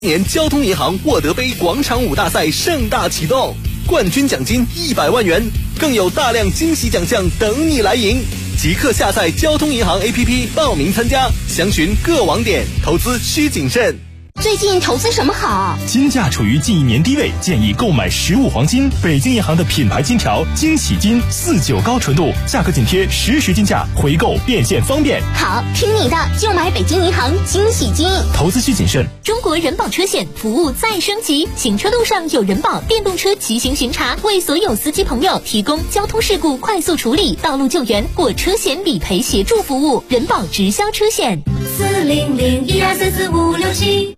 年交通银行沃德杯广场舞大赛盛大启动，冠军奖金100万元，更有大量惊喜奖项等你来赢。即刻下载交通银行 APP 报名参加，详询各网点，投资需谨慎。 最近投资什么好？ 金价处于近1年低位，建议购买实物黄金。北京银行的品牌金条惊喜金49高纯度，价格紧贴实时金价，回购变现方便。 好，听你的，就买北京银行惊喜金。 投资需谨慎。 中国人保车险服务再升级，行车路上有人保电动车骑行巡查，为所有司机朋友提供交通事故快速处理、道路救援或车险理赔协助服务。人保直销车险 400-1234-4567。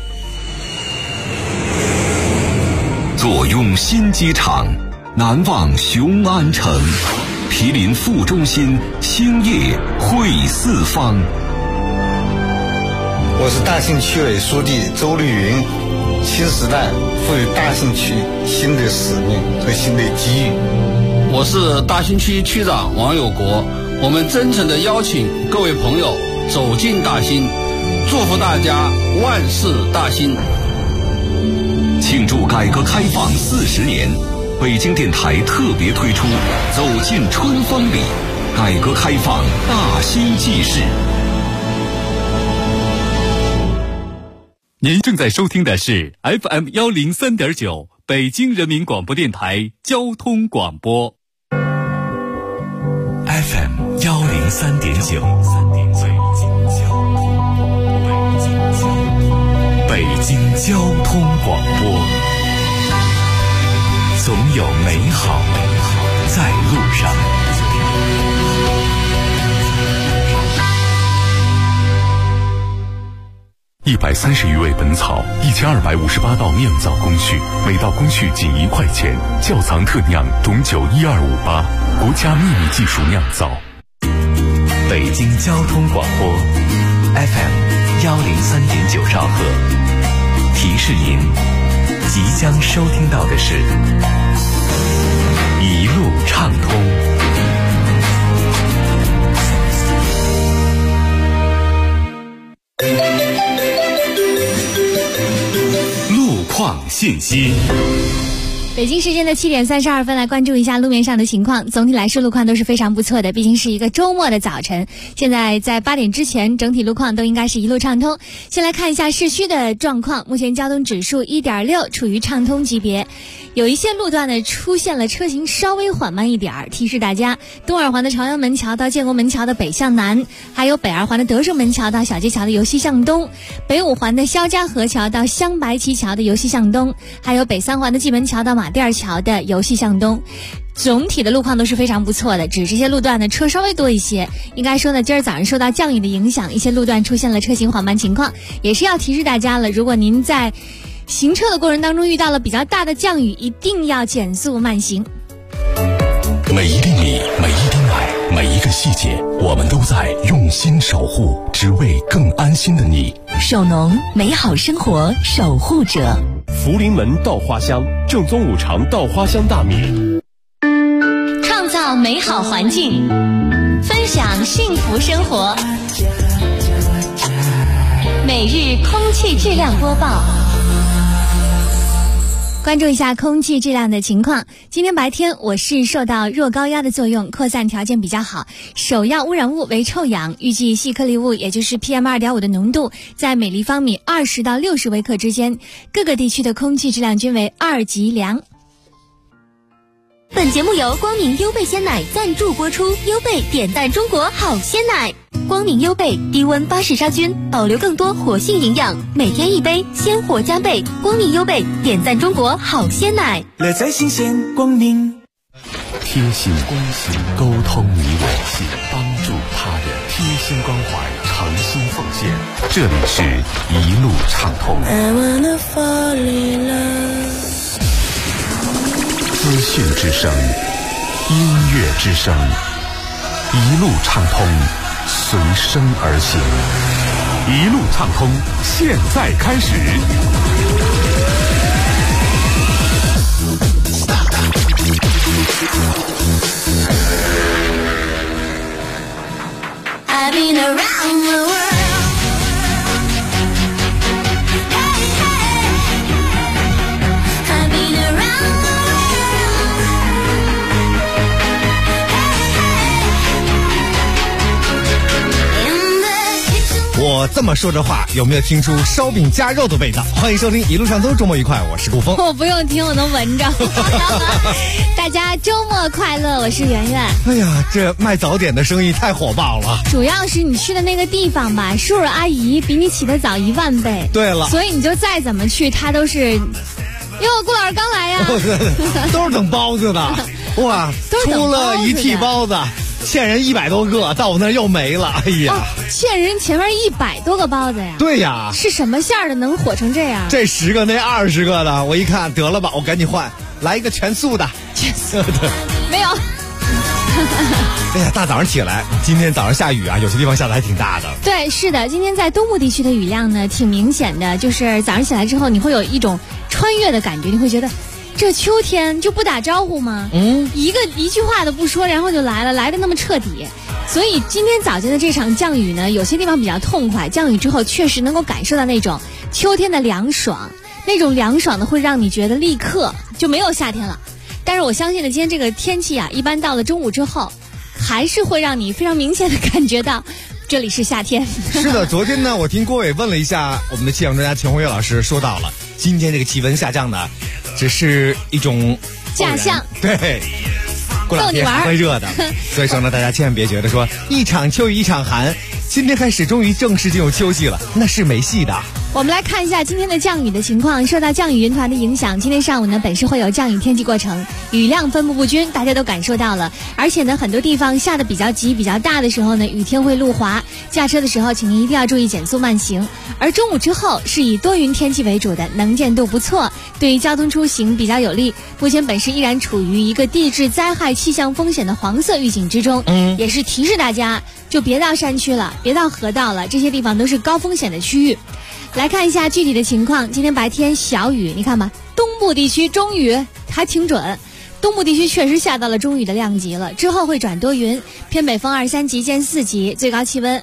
坐拥新机场，难忘雄安城，毗邻副中心，兴业汇四方。 我是大兴区委书记周绿云。新时代赋予大兴区新的使命和新的机遇。 我是大兴区区长王有国。我们真诚地邀请各位朋友走进大兴，祝福大家万事大兴。 庆祝改革开放40年，北京电台特别推出走进春风里，改革开放大兴纪事。 您正在收听的是 FM 103.9北京人民广播电台交通广播。 FM 103.9北京交通广播，总有美好在路上。130余味本草，1258道酿造工序，每道工序仅1块钱。窖藏特酿董酒12588，国家秘密技术酿造。北京交通广播 FM 103.9兆赫。提示您，即将收听到的是一路畅通。路况信息。 北京时间的7点32分，来关注一下路面上的情况。总体来说，路况都是非常不错的，毕竟是一个周末的早晨。现在在8点之前，整体路况都应该是一路畅通。先来看一下市区的状况，目前交通指数1.6，处于畅通级别。有一些路段呢出现了车型稍微缓慢一点，提示大家，东二环的朝阳门桥到建国门桥的北向南，还有北二环的德胜门桥到小街桥的由西向东，北五环的肖家河桥到镶白旗桥的由西向东，还有北三环的蓟门桥到马甸桥的由西向东。总体的路况都是非常不错的，只是这些路段呢车稍微多一些。应该说呢，今儿早上受到降雨的影响，一些路段出现了车型缓慢情况，也是要提示大家了，如果您在行车的过程当中遇到了比较大的降雨，一定要减速慢行。 每一厘米，每一滴奶，每一个细节，我们都在用心守护，只为更安心的你。 首农，美好生活守护者。 福临门稻花香，正宗5常稻花香大米。 创造美好环境，分享幸福生活。每日空气质量播报。 关注一下空气质量的情况。今天白天我市受到弱高压的作用，扩散条件比较好，首要污染物为臭氧，预计细颗粒物也就是 PM2.5 的浓度在每立方米20到60微克之间，各个地区的空气质量均为2级良。 本节目由光明优贝鲜奶赞助播出，优贝点赞中国好鲜奶。光明优贝低温巴氏杀菌，保留更多活性营养，每天1杯，鲜活加倍。光明优贝点赞中国好鲜奶， 乐在新鲜光明。 贴心关心，沟通你我，帮助他人，贴心关怀，诚心奉献。这里是一路畅通。资讯之声，音乐之声，一路畅通，随声而行。一路畅通，现在开始。 I've been around the world. Hey, hey. 我这么说着话，有没有听出烧饼夹肉的味道？欢迎收听一路上都周末愉快，我是顾峰。 我不用听，我能闻着。大家周末快乐，我是圆圆。 哎呀，这卖早点的生意太火爆了。 主要是你去的那个地方吧，叔叔阿姨比你起得早10000倍。 对了， 所以你就再怎么去，他都是。哟，顾老师刚来呀， 都是等包子的。哇，出了一屉包子，欠人100多个，到我那儿又没了。哎呀， 欠人前面100多个包子呀？ 对呀， 是什么馅儿的能火成这样？ 这10个那20个的，我一看得了吧，我赶紧换，来一个全素的。 全素的没有。 哎呀，大早上起来，今天早上下雨啊，有些地方下的还挺大的。 对，是的，今天在东部地区的雨量呢挺明显的，就是早上起来之后，你会有一种穿越的感觉，你会觉得这秋天就不打招呼吗？一句话都不说，然后就来了，来的那么彻底。所以今天早间的这场降雨呢，有些地方比较痛快，降雨之后确实能够感受到那种秋天的凉爽，那种凉爽呢会让你觉得立刻就没有夏天了。但是我相信呢，今天这个天气啊，一般到了中午之后，还是会让你非常明显的感觉到这里是夏天。 是的，昨天呢，我听郭伟问了一下我们的气象专家钱红月老师，说到了今天这个气温下降呢，只是一种假象。 对，过两天还会热的。所以说呢，大家千万别觉得说一场秋雨一场寒，今天开始终于正式进入秋季了，那是没戏的。 我们来看一下今天的降雨的情况。受到降雨云团的影响，今天上午呢本市会有降雨天气过程，雨量分布不均，大家都感受到了。而且呢，很多地方下的比较急比较大的时候呢，雨天会路滑，驾车的时候请您一定要注意减速慢行。而中午之后是以多云天气为主的，能见度不错，对于交通出行比较有利。目前本市依然处于一个地质灾害气象风险的黄色预警之中，也是提示大家就别到山区了，别到河道了，这些地方都是高风险的区域。来看一下具体的情况。今天白天小雨，你看吧，东部地区中雨还挺准，东部地区确实下到了中雨的量级了，之后会转多云，偏北风2、3级见4级，最高气温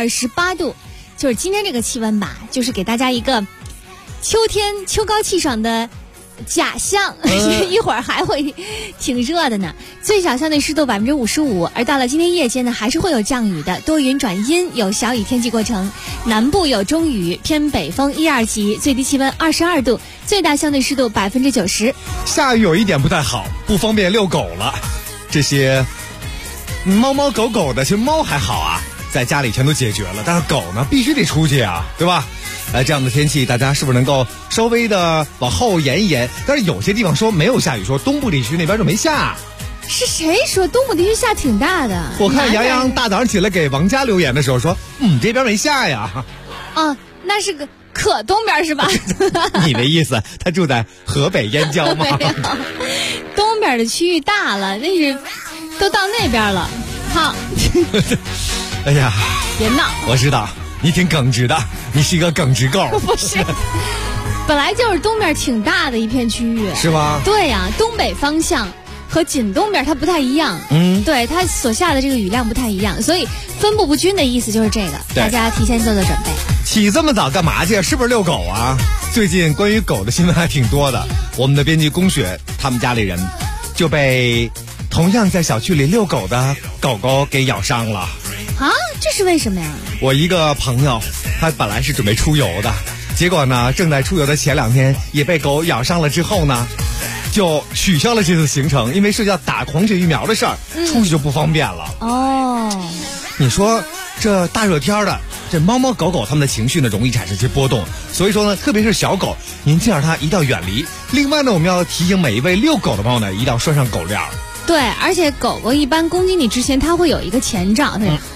28度。就是今天这个气温吧，就是给大家一个秋天秋高气爽的假象，一会儿还会挺热的呢。最小相对湿度55%，而到了今天夜间呢，还是会有降雨的，多云转阴，有小雨天气过程。南部有中雨，偏北风1、2级，最低气温22度，最大相对湿度90%。 下雨有一点不太好，不方便遛狗了。这些猫猫狗狗的，其实猫还好啊，在家里全都解决了，但是狗呢，必须得出去啊，对吧？这样的天气，大家是不是能够稍微的往后延一延？但是有些地方说没有下雨，说东部地区那边就没下。 是谁说东部地区下挺大的？ 我看杨洋大早上起来给王佳留言的时候说，这边没下呀。 啊，那是个可东边是吧？ 你的意思，他住在河北燕郊吗？ 没有，东边的区域大了，那是都到那边了。好， 哎呀， 别闹！ 我知道你挺耿直的，你是一个耿直狗。 不是，本来就是东边挺大的一片区域， 是吗？ 对呀，东北方向和紧东边它不太一样，对，它所下的这个雨量不太一样，所以分布不均的意思就是这个，大家提前做做准备。 起这么早干嘛去？是不是遛狗啊？最近关于狗的新闻还挺多的，我们的编辑龚雪他们家里人就被同样在小区里遛狗的狗狗给咬伤了。 啊，这是为什么呀？ 我一个朋友，他本来是准备出游的，结果呢，正在出游的前2天也被狗咬伤了，之后呢，就取消了这次行程，因为涉及到打狂犬疫苗的事儿，出去就不方便了。 哦， 你说这大热天的，这猫猫狗狗它们的情绪呢容易产生一些波动，所以说呢，特别是小狗，您见着它一定要远离。另外呢，我们要提醒每一位遛狗的朋友呢，一定要拴上狗链。 对，而且狗狗一般攻击你之前，它会有一个前兆，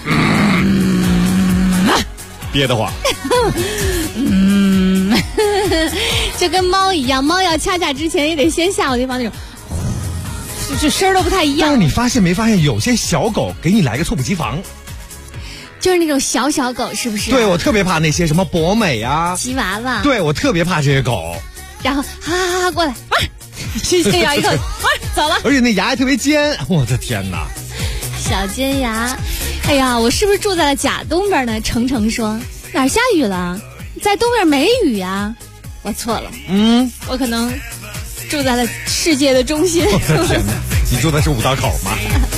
憋得慌。 就跟猫一样，猫要掐架之前也得先吓唬对方那种，就声儿都不太一样。 但是你发现没发现，有些小狗给你来个猝不及防， 就是那种小狗，是不是？ 对，我特别怕那些什么博美啊、 吉娃娃。 对，我特别怕这些狗。 然后哈过来，先咬一口，走了。 而且那牙还特别尖，我的天哪！ 小尖牙，哎呀，我是不是住在了假东边呢？程程说哪儿下雨了？在东边没雨呀。我错了，我可能住在了世界的中心。 我的天哪，你住的是五道口吗？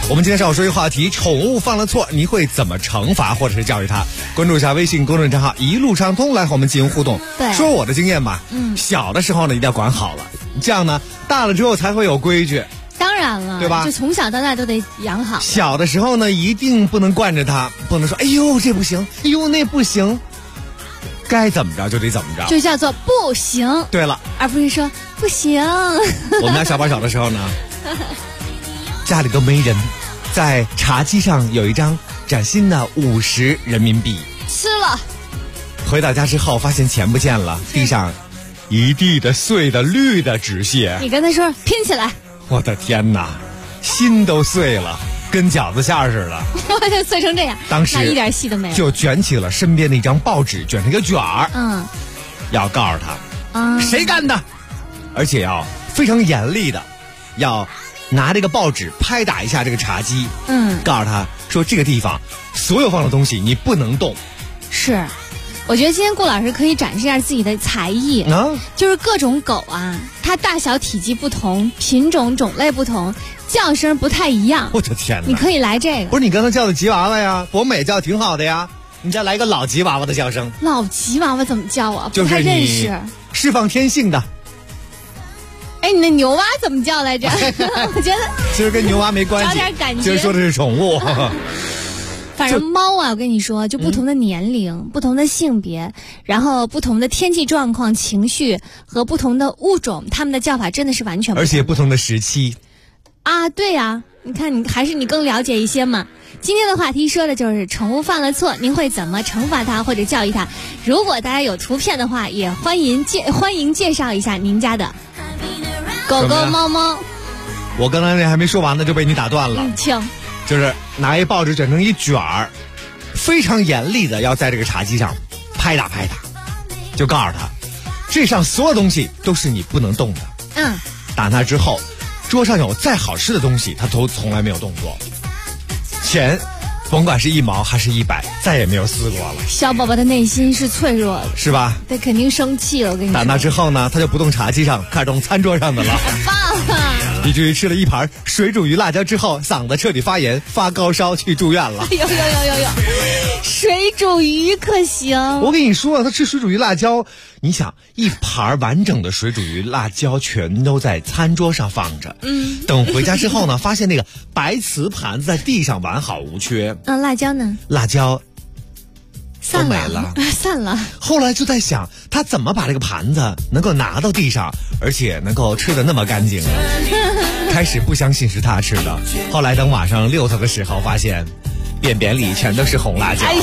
我们今天上午说一个话题，宠物犯了错，你会怎么惩罚或者是教育它？关注一下微信公众账号一路畅通，来和我们进行互动。 对， 说我的经验吧。小的时候呢，一定要管好了，这样呢，大了之后才会有规矩。 当然了， 对吧？ 就从小到大都得养好。 小的时候呢，一定不能惯着它，不能说哎呦这不行，哎呦那不行，该怎么着就得怎么着， 就叫做不行。 对了， 而不是说不行。 我们家小宝小的时候呢，家里都没人，在茶几上有一张崭新的50人民币， 吃了。 回到家之后发现钱不见了，地上一地的碎的绿的纸屑。 你跟他说拼起来。 我的天哪，心都碎了，跟饺子馅儿似的。 我就碎成这样， 当时一点戏都没有， 就卷起了身边的一张报纸，卷成一个卷儿。要告诉他，谁干的，而且要非常严厉的，要拿这个报纸拍打一下这个茶几。告诉他说这个地方所有放的东西你不能动。 是。我觉得今天顾老师可以展示一下自己的才艺，就是各种狗啊，它大小体积不同，品种种类不同，叫声不太一样。 我的天哪！ 你可以来这个。 不是你刚才叫的吉娃娃呀，博美叫挺好的呀，你再来一个老吉娃娃的叫声。 老吉娃娃怎么叫啊？ 就是不太认识。 释放天性的。 哎，你那牛蛙怎么叫来着？我觉得其实跟牛蛙没关系， 找点感觉。 其实说的是宠物。 反正猫啊，我跟你说，就不同的年龄、不同的性别，然后不同的天气状况、情绪和不同的物种，它们的叫法真的是完全不同， 而且不同的时期。 啊，对呀，你看你还是你更了解一些嘛。今天的话题说的就是宠物犯了错，您会怎么惩罚它或者教育它？如果大家有图片的话，也欢迎介绍一下您家的狗狗、猫猫。 我刚才那还没说完呢，就被你打断了。 请。 就是拿一报纸卷成一卷儿，非常严厉的要在这个茶几上拍打拍打，就告诉他，这上所有东西都是你不能动的。打他之后，桌上有再好吃的东西，他都从来没有动过。钱，甭管是1毛还是100，再也没有撕过了。 小宝宝的内心是脆弱的， 是吧？ 他肯定生气了。我跟你说， 打那之后呢，他就不动茶几上，开始动餐桌上的了。 棒啊！ 以至于吃了一盘水煮鱼辣椒之后，嗓子彻底发炎，发高烧去住院了。 有，水煮鱼可行？ 我跟你说，他吃水煮鱼辣椒，你想一盘完整的水煮鱼辣椒全都在餐桌上放着。等回家之后呢，发现那个白瓷盘子在地上完好无缺。 辣椒呢？ 辣椒散了。 后来就在想，他怎么把这个盘子能够拿到地上，而且能够吃得那么干净？开始不相信是他吃的，后来等晚上遛他的时候，发现便便里全都是红辣椒。 哎呦！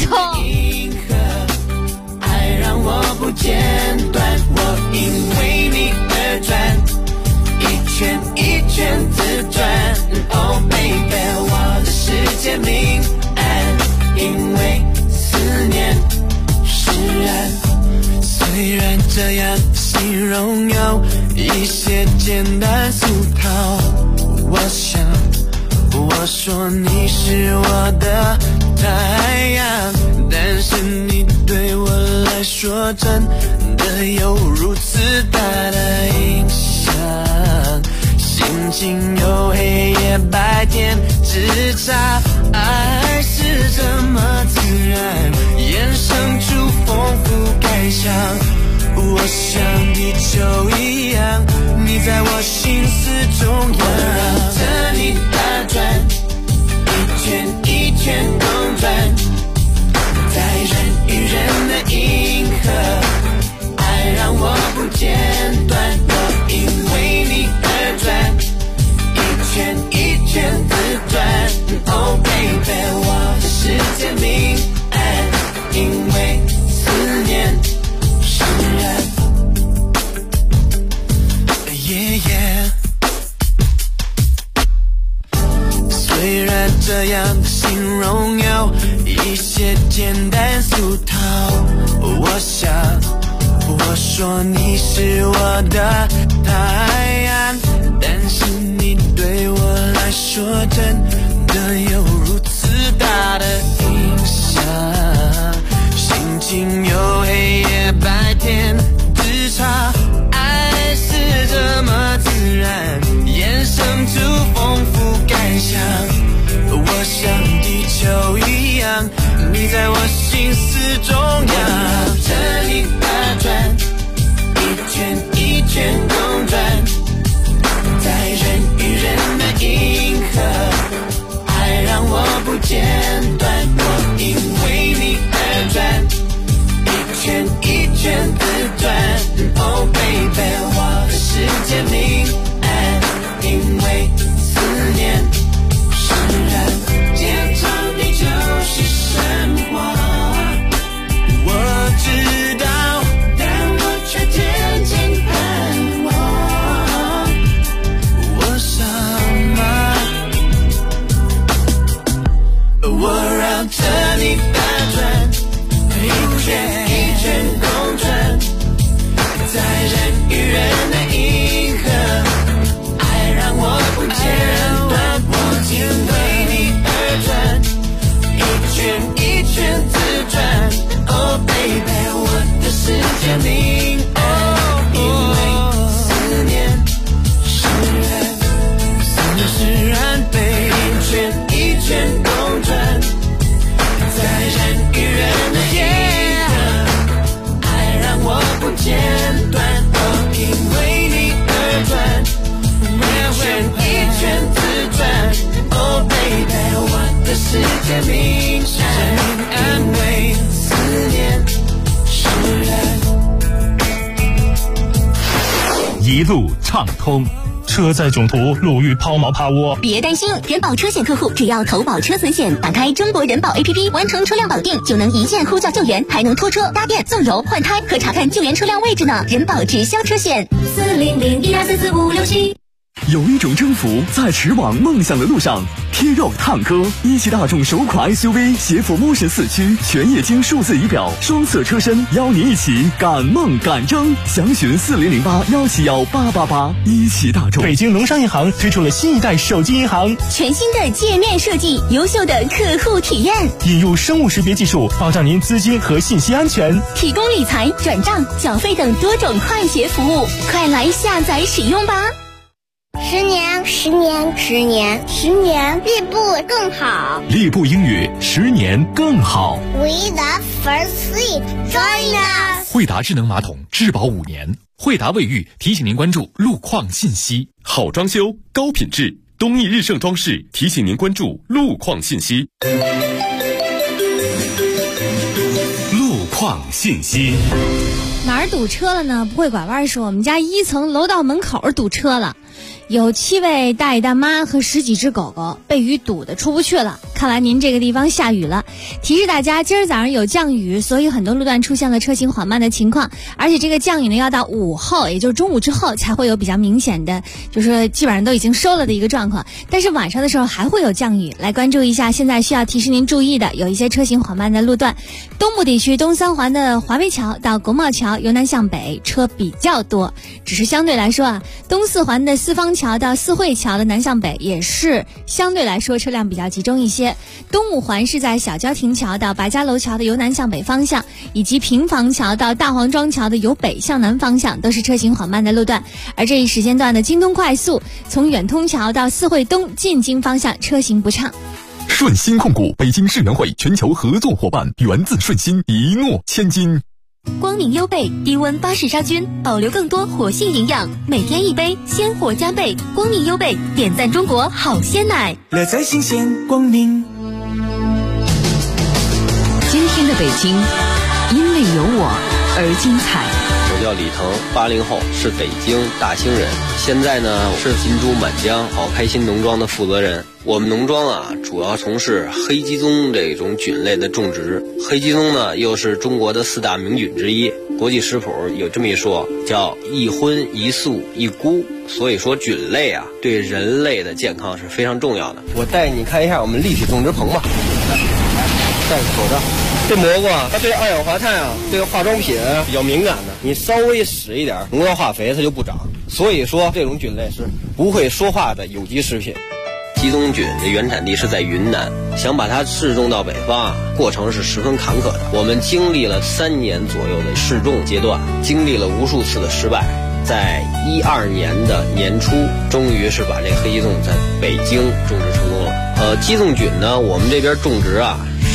爱让我不间断，我因为你而转，一圈一圈自转。Oh baby， 我的世界明暗，因为思念释然。虽然这样形容有一些简单俗套，我想我说你是我的太阳，但是你对我来说真的有如此大的影响。心情有黑夜白天之差，爱是这么自然，衍生出丰富感想。我像地球一样，你在我心思中央，绕着你打转，一圈一圈公转，在人与人的银河，爱让我不间断，我因为你而转，一圈一圈自转。Oh baby， 我的世界明暗，因为思念释然。虽然这样的形容有一些简单俗套，我想我说你是我的太阳，但是你对我来说真的有如此大的影响。心情有黑夜白天之差，爱是这么自然，衍生出丰富感想。 重要。着你打转，一圈一圈公转，在人与人的银河，爱让我不间断，我因为你而转，一圈一圈自转。Oh baby， 我的世界明暗，因为思念释然，坚强地就是生活。我知道，但我却天天盼望。我想吗？我绕着你打转，一圈一圈公转，在人与人的银河，爱让我不间断，我因为你而转，一圈一圈自转。Oh baby， 我的世界明暗，因为思念释然，思念释然被一圈一圈公转，在人与人的银河，爱让我不间断，我因为你而转，一圈一圈自转。Oh baby， 我的世界明暗，因为思念释然。 一路畅通，车载囧途，路遇抛锚趴窝。 别担心，人保车险客户只要投保车损险，打开中国人保 APP， 完成车辆保定，就能一键呼叫救援，还能拖车、搭电、送油、换胎和查看救援车辆位置呢。人保直销车险40012444567。 有一种征服在驰往梦想的路上。T-Roc 探歌，一汽大众首款 SUV， 携辅 Motion 4驱，全液晶数字仪表，双色车身，邀你一起赶梦赶征。详询4008171888。一汽大众。 北京农商银行推出了新一代手机银行， 全新的界面设计，优秀的客户体验， 引入生物识别技术，保障您资金和信息安全， 提供理财、转账、缴费等多种快捷服务，快来下载使用吧。 10年，10年，10年，10年，立步更好。 立步英语10年更好。 We the first seat, join us。 惠达智能马桶质保5年。惠达卫浴提醒您关注路况信息。 好装修，高品质，东义日盛装饰提醒您关注路况信息。 路况信息。 哪儿堵车了呢？不会拐弯说，我们家1层楼道门口堵车了。有7位大爷大妈和10几只狗狗被雨堵得出不去了。看来您这个地方下雨了，提示大家今儿早上有降雨，所以很多路段出现了车行缓慢的情况，而且这个降雨呢要到午后，也就是中午之后才会有比较明显的，就是基本上都已经收了的一个状况。但是晚上的时候还会有降雨，来关注一下现在需要提示您注意的有一些车行缓慢的路段。东部地区东三环的华威桥到国贸桥由南向北车比较多，只是相对来说啊，东四环的四方桥到四惠桥的南向北也是相对来说车辆比较集中一些。东五环是在小郊亭桥到白家楼桥的由南向北方向，以及平房桥到大黄庄桥的由北向南方向都是车行缓慢的路段。而这一时间段的京东快速从远通桥到四惠东进京方向车行不畅。 顺鑫控股北京世能会全球合作伙伴，源自顺鑫，一诺千金。 光明优贝低温巴氏杀菌，保留更多活性营养，每天一杯，鲜活加倍。光明优贝点赞中国好鲜奶， 乐在新鲜光明。 今天的北京，因为有我而精彩。 我叫李腾，80后，是北京大兴人。现在呢，是金珠满江好开心农庄的负责人。我们农庄啊，主要从事黑鸡枞这种菌类的种植。黑鸡枞呢，又是中国的4大名菌之一。国际食谱有这么一说，叫一荤一素一菇。所以说菌类啊，对人类的健康是非常重要的。我带你看一下我们立体种植棚吧。戴口罩。这蘑菇啊，它对二氧化碳啊，对化妆品比较敏感的，你稍微使一点农药化肥它就不长。所以说这种菌类是不会说话的有机食品。鸡枞菌的原产地是在云南，想把它适种到北方啊，过程是十分坎坷的。我们经历了3年左右的试种阶段，经历了无数次的失败，在12年的年初，终于是把这黑鸡枞在北京种植成功了。鸡枞菌呢，我们这边种植啊，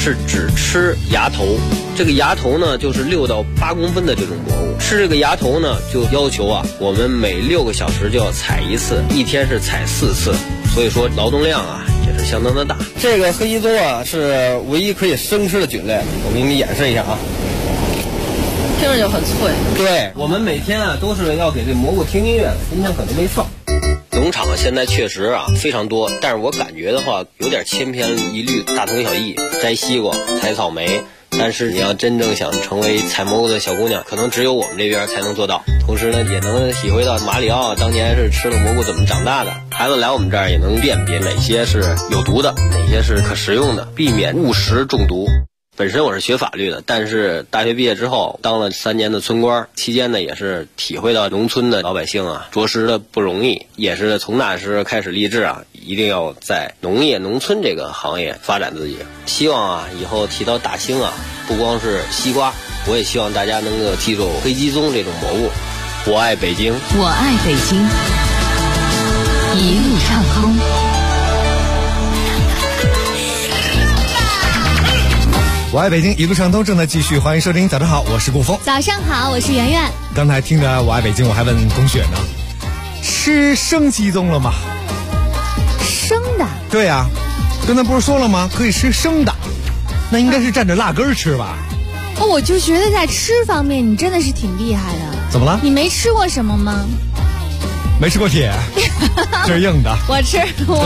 是只吃芽头，这个芽头呢就是6到8公分的这种蘑菇。吃这个芽头呢，就要求啊，我们每6个小时就要采一次，一天是采4次，所以说劳动量啊也是相当的大。这个黑鸡枞啊是唯一可以生吃的菌类，我给你演示一下啊。听着就很脆。对，我们每天啊都是要给这蘑菇听音乐的，今天可能没放。农场现在确实啊非常多，但是我感觉的话有点千篇一律，大同小异。摘西瓜，采草莓，但是你要真正想成为采蘑菇的小姑娘，可能只有我们这边才能做到。同时呢，也能体会到马里奥当年是吃了蘑菇怎么长大的。孩子来我们这儿也能辨别哪些是有毒的，哪些是可食用的，避免误食中毒。本身我是学法律的，但是大学毕业之后当了3年的村官，期间呢也是体会到农村的老百姓啊着实的不容易，也是从那时开始立志啊，一定要在农业农村这个行业发展自己。希望啊以后提到大兴啊，不光是西瓜，我也希望大家能够记住黑鸡枞这种蘑菇。我爱北京， 我爱北京，一路畅通。 我爱北京，一路畅通正在继续，欢迎收听。早上好，我是顾峰。 早上好，我是圆圆。 刚才听着我爱北京，我还问龚雪呢，吃生鸡枞了吗？ 生的？ 对呀，刚才不是说了吗？可以吃生的，那应该是蘸着辣根吃吧？ 哦，我就觉得在吃方面你真的是挺厉害的。 怎么了？ 你没吃过什么吗？ 没吃过铁，这是硬的。 我吃过。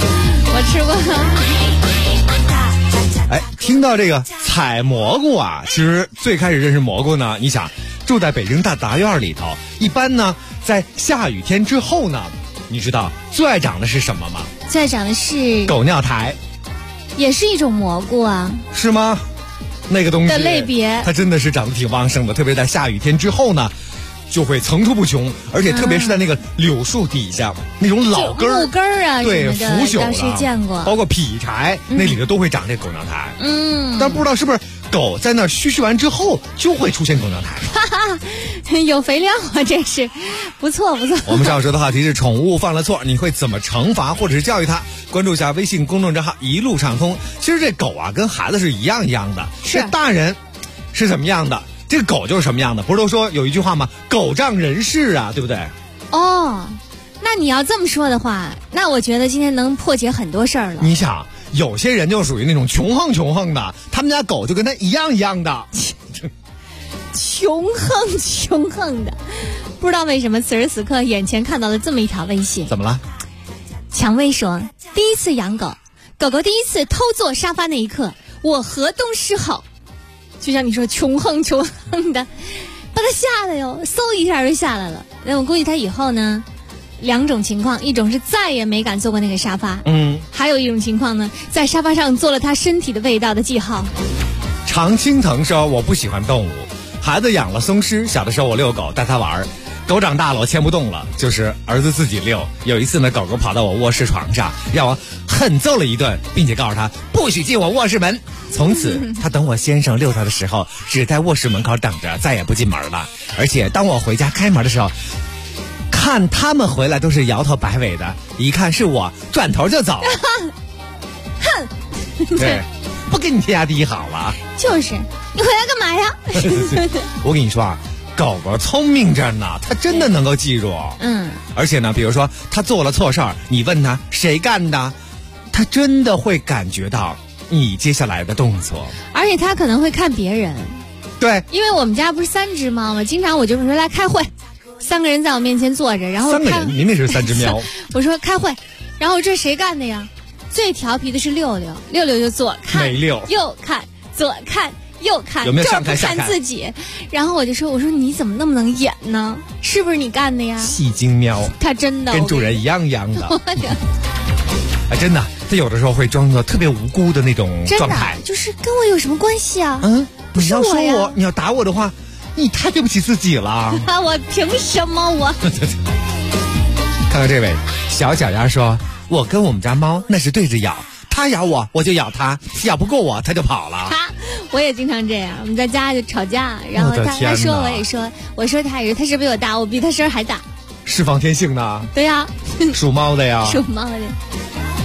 哎，听到这个采蘑菇啊，其实最开始认识蘑菇呢，你想住在北京大杂院里头，一般呢在下雨天之后呢，你知道最爱长的是什么吗？ 最爱长的是狗尿苔， 也是一种蘑菇啊。 是吗？那个东西的类别， 它真的是长得挺旺盛的，特别在下雨天之后呢，就会层出不穷，而且特别是在那个柳树底下，那种老根儿、 木根儿啊， 对，腐朽当时见过， 包括劈柴，那里头都会长这狗尿苔。但不知道是不是狗在那儿嘘完之后就会出现狗尿苔。 哈哈，有肥料啊，这是不错。 我们上周的话题是宠物犯了错，你会怎么惩罚或者是教育它？关注一下微信公众账号一路畅通。其实这狗啊跟孩子是一样的，这大人是什么样的，这个狗就是什么样的。不是都说有一句话吗？狗仗人势啊，对不对？ 哦，那你要这么说的话，那我觉得今天能破解很多事儿了。 你想，有些人就属于那种穷横的，他们家狗就跟他一样的。 穷横的，不知道为什么此时此刻眼前看到了这么一条微信。 怎么了？ 蔷薇说，第一次养狗，狗狗第一次偷坐沙发那一刻，我河东狮吼，就像你说穷横的，把它吓得哟，嗖一下就下来了。那我估计他以后呢，2种情况，一种是再也没敢坐过那个沙发，还有一种情况呢，在沙发上做了他身体的味道的记号。 常青藤说，我不喜欢动物，孩子养了松狮，小的时候我遛狗带它玩，狗长大了我牵不动了，就是儿子自己遛。有一次呢，狗狗跑到我卧室床上，让我狠揍了一顿，并且告诉他不许进我卧室门。从此他等我先生遛他的时候，只在卧室门口等着，再也不进门了。而且当我回家开门的时候，看他们回来都是摇头摆尾的，一看是我，转头就走。 哼， 对，不给你添加第一好了。 就是你回来干嘛呀？ 我跟你说啊，狗狗聪明着呢，它真的能够记住。而且呢，比如说它做了错事儿，你问它谁干的，它真的会感觉到你接下来的动作。 而且它可能会看别人。 对， 因为我们家不是3只猫吗？经常我就说来开会，3个人在我面前坐着，然后 3个人明明是3只喵。 我说开会，然后这谁干的呀？最调皮的是六六就左看右看，左看右看， 有没有上看下看？看自己。然后我说你怎么那么能演呢？是不是你干的呀？ 戏精喵， 他真的跟主人一样的。真的，他有的时候会装作特别无辜的那种状态， 就是跟我有什么关系啊？ 你要说我，你要打我的话，你太对不起自己了。 我凭什么我？ 看看这位小脚丫说，我跟我们家猫那是对着咬，它咬我我就咬它，咬不过我它就跑了。 我也经常这样，我们在家就吵架，然后他说我也说，我说他也是，他是比我大，我比他声还大。 释放天性呢？ 对呀， 属猫的呀， 属猫的。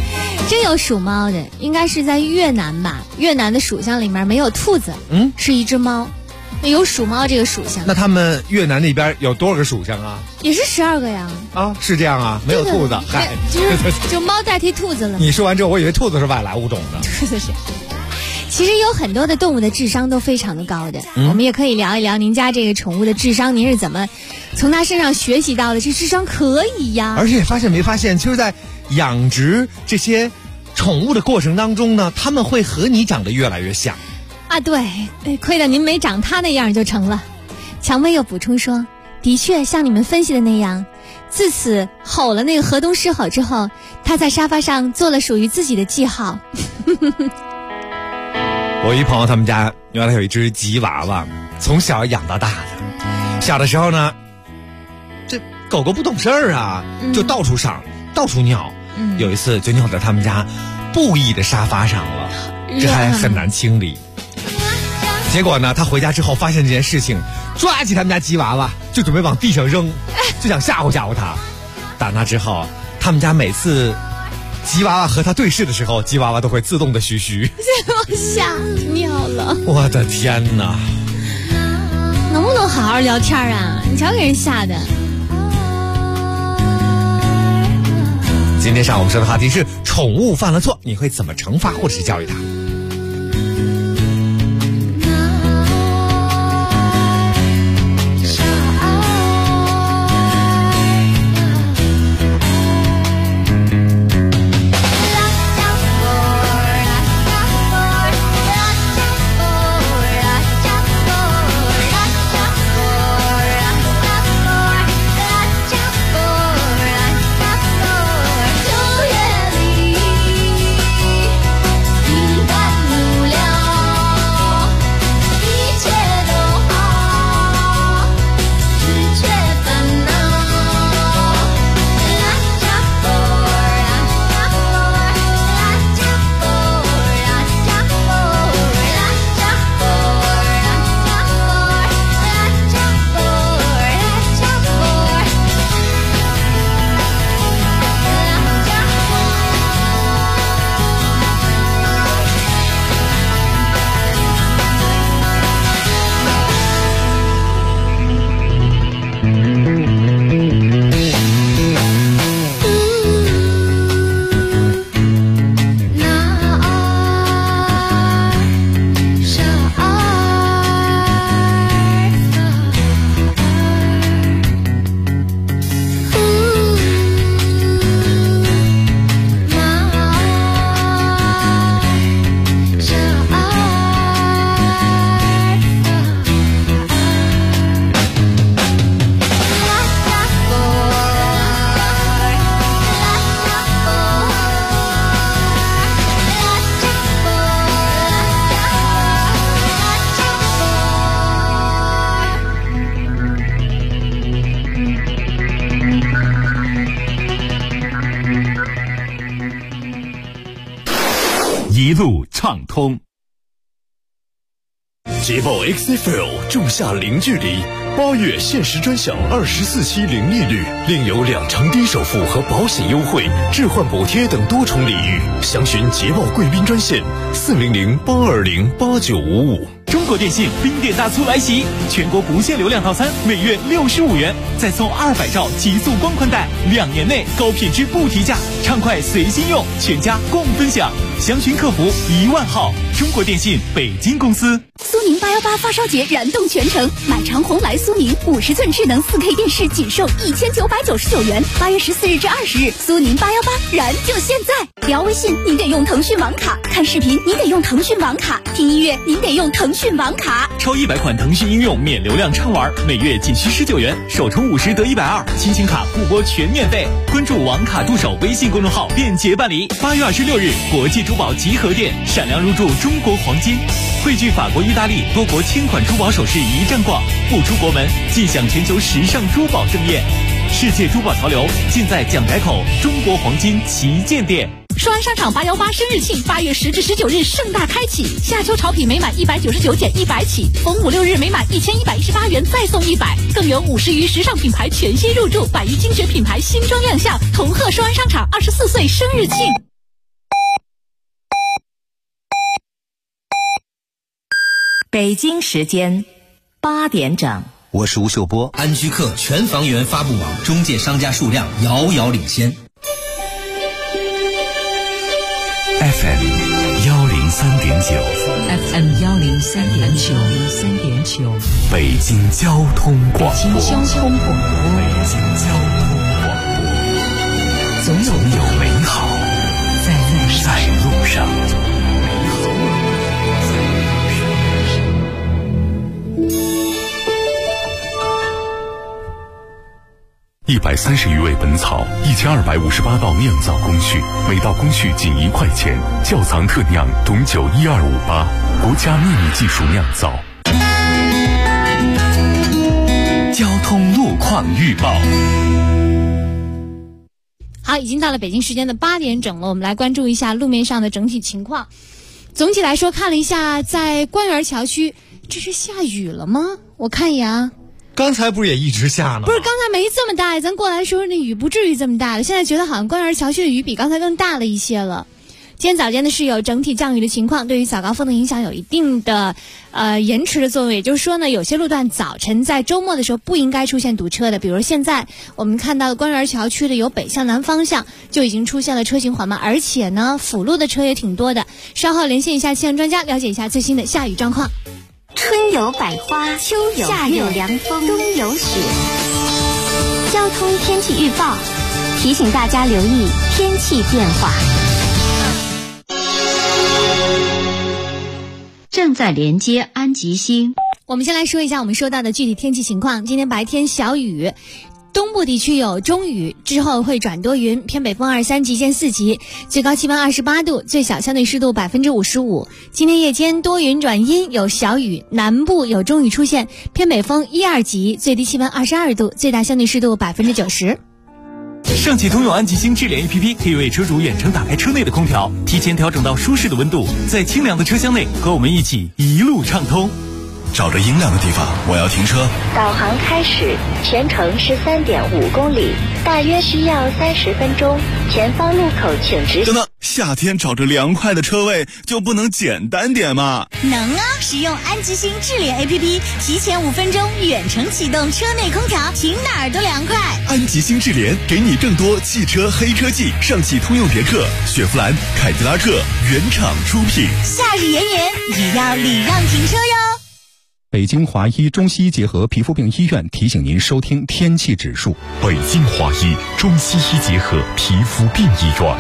真有属猫的，应该是在越南吧？越南的属相里面没有兔子，是一只猫，有属猫这个属相。 那他们越南那边有多少个属相啊？ 也是12个呀。 啊，是这样啊，没有兔子，嗨， 就猫代替兔子了。 你说完之后，我以为兔子是外来物种呢。 是。其实有很多的动物的智商都非常的高的，我们也可以聊一聊您家这个宠物的智商，您是怎么从它身上学习到的？这智商可以呀。 而且发现没发现，其实在养殖这些宠物的过程当中呢，他们会和你长得越来越像啊。对，亏得您没长它那样就成了。蔷薇又补充说，的确像你们分析的那样，自此吼了那个河东狮吼之后，他在沙发上做了属于自己的记号。 我一朋友他们家原来有一只吉娃娃，从小养到大的。小的时候呢，这狗狗不懂事儿啊，就到处上到处尿，有一次就尿在他们家布艺的沙发上了，这还很难清理。结果呢，他回家之后发现这件事情，抓起他们家吉娃娃就准备往地上扔，就想吓唬吓唬他。打那之后，他们家每次吉娃娃和他对视的时候，吉娃娃都会自动的嘘嘘， 我吓尿了。 我的天哪！ 能不能好好聊天啊？你瞧给人吓的。 今天上午我们说的话题是：宠物犯了错，你会怎么惩罚或者是教育它？ 一路畅通。捷豹 XFL 仲夏零距离，8月限时专享24期零利率，另有2成低首付和保险优惠、置换补贴等多重礼遇。详询捷豹贵宾专线400-820-8955。 中国电信冰点大促来袭，全国不限流量套餐每月65元，再送200兆极速光宽带，2年内高品质不提价，畅快随心用，全家共分享。详询客服10000号。中国电信北京公司。 苏宁818发烧节燃动全城，买长虹来苏宁50寸智能4K 电视仅售1999元。8月14日至20日，苏宁818燃就现在！聊微信您得用腾讯网卡，看视频您得用腾讯网卡，听音乐您得用腾讯网卡。 超100款腾讯应用免流量畅玩，每月仅需19元，首充50得120，亲情卡互拨全免费。关注网卡助手微信公众号便捷办理。8月26日，国际珠宝集合店闪亮入驻中国黄金，汇聚法国、意大利多国千款珠宝首饰一站逛，不出国门尽享全球时尚珠宝盛宴。世界珠宝潮流尽在蒋改口中国黄金旗舰店。 双安商场818生日庆8月10至19日盛大开启，夏秋潮品每满199减100起，逢5、6日每满1118元再送100，更有50余时尚品牌全新入驻，100余精选品牌新装亮相，同贺双安商场24岁生日庆。 北京时间8点整。 我是吴秀波。 安居客全房源发布网中介商家数量遥遥领先。 FM 103.9 北京交通广播。总有美好在路上。130余味本草，1258道酿造工序，每道工序仅1块钱。窖藏特酿董酒12588，国家秘密技术酿造。交通路况预报。 好，已经到了北京时间的8点整了，我们来关注一下路面上的整体情况。总体来说，看了一下，在官园桥区，这是下雨了吗？我看一眼啊。 刚才不是也一直下呢？ 不是，刚才没这么大，咱过来的时候那雨不至于这么大的。现在觉得好像官园桥区的雨比刚才更大了一些了。今天早间呢是有整体降雨的情况，对于早高峰的影响有一定的延迟的作用。也就是说呢，有些路段早晨在周末的时候不应该出现堵车的，比如现在我们看到的官园桥区的由北向南方向就已经出现了车行缓慢，而且呢辅路的车也挺多的。稍后连线一下气象专家，了解一下最新的下雨状况。 春有百花，秋有夏有凉风，冬有雪。交通天气预报提醒大家留意天气变化。 正在连接安吉星。 我们先来说一下我们收到的具体天气情况。今天白天小雨，东部地区有中雨，之后会转多云，偏北风2、3级见4级，最高气温28度，最小相对湿度55%。今天夜间多云转阴，有小雨，南部有中雨出现，偏北风1、2级，最低气温22度，最大相对湿度90%。 上汽通用安吉星智联 APP 可以为车主远程打开车内的空调，提前调整到舒适的温度，在清凉的车厢内和我们一起一路畅通。 找着阴凉的地方，我要停车。 导航开始，全程是3.5公里，大约需要30分钟。前方路口请直行。 等等，夏天找着凉快的车位就不能简单点吗？ 能啊！使用安吉星智联 APP， 提前5分钟远程启动车内空调，停哪儿都凉快。 安吉星智联给你更多汽车黑车季，上汽通用别克、雪佛兰、凯迪拉克原厂出品。 夏日炎炎，也要礼让停车哟。 北京华医中西医结合皮肤病医院提醒您收听天气指数。 北京华医中西医结合皮肤病医院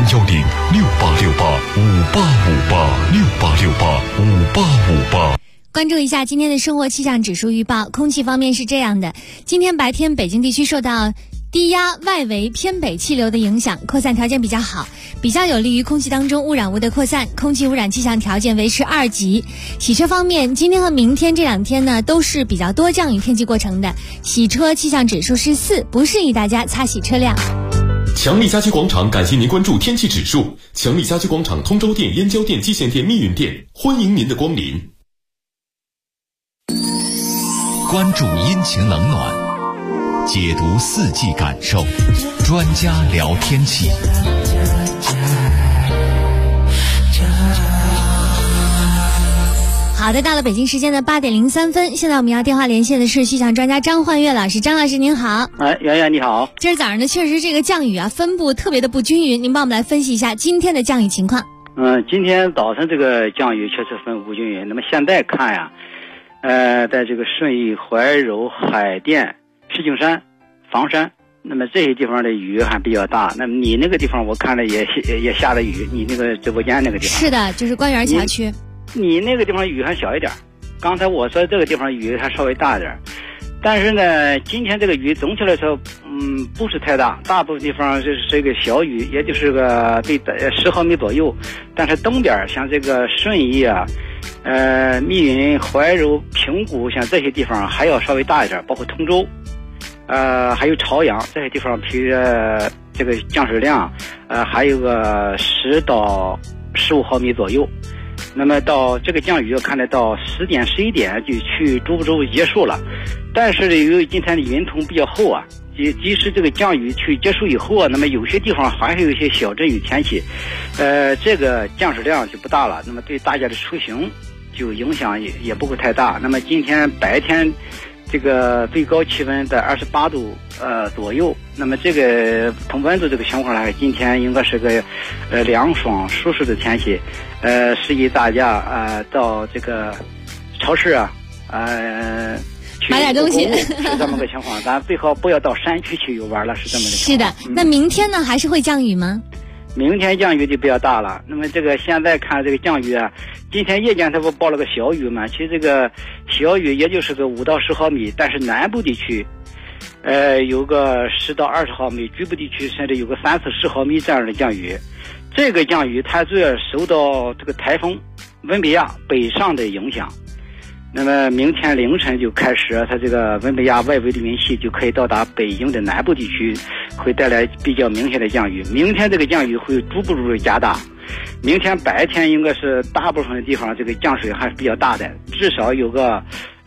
，010-6868-5858，6868-5858。 关注一下今天的生活气象指数预报。空气方面是这样的，今天白天北京地区受到低压外围偏北气流的影响，扩散条件比较好，比较有利于空气当中污染物的扩散，空气污染气象条件维持2级。洗车方面，今天和明天这2天呢都是比较多降雨天气过程的，洗车气象指数是4，不适宜大家擦洗车辆。 强力家居广场感谢您关注天气指数。强力家居广场通州店、燕郊店、蓟县店、密云店，欢迎您的光临。 关注阴晴冷暖，解读四季感受，专家聊天气。 好的，到了北京时间的8点03分，现在我们要电话连线的是气象专家张焕月老师。张老师您好。 圆圆你好。 今儿早上呢，确实这个降雨啊分布特别的不均匀，您帮我们来分析一下今天的降雨情况。 今天早晨这个降雨确实分布不均匀。那么现在看呀，在这个顺义、怀柔、海淀、石景山、房山，那么这些地方的雨还比较大。那么你那个地方我看了也下了雨，你那个直播间那个地方。 是的，就是官园桥区。 你那个地方雨还小一点，刚才我说这个地方雨还稍微大一点，但是呢，今天这个雨总体来说，不是太大，大部分地方是一个小雨，也就是个对10毫米左右。但是东边像这个顺义啊、密云、怀柔、平谷，像这些地方还要稍微大一点，包括通州，还有朝阳这些地方，比如这个降水量，还有个10到15毫米左右。那么到这个降雨看得到10点11点就逐步结束了，但是由于今天的云层比较厚啊，即使这个降雨去结束以后啊，那么有些地方还是有一些小阵雨天气，这个降水量就不大了，那么对大家的出行就影响也不会太大。那么今天白天这个最高气温在28度左右，那么这个从温度这个情况来，今天应该是个凉爽舒适的天气，适宜大家到这个超市买点东西是这么个情况，咱最好不要到山区去游玩了，是这么个情况。 是的，那明天呢还是会降雨吗？ 明天降雨就比较大了。那么这个现在看这个降雨今天夜间它不报了个小雨嘛？其实这个小雨也就是个5到10毫米，但是南部地区，有个10到20毫米，局部地区甚至有个3、40毫米这样的降雨。这个降雨它主要受到这个台风温比亚北上的影响。那么明天凌晨就开始，它这个温比亚外围的云系就可以到达北京的南部地区，会带来比较明显的降雨。明天这个降雨会逐步加大，明天白天应该是大部分的地方这个降水还是比较大的，至少有个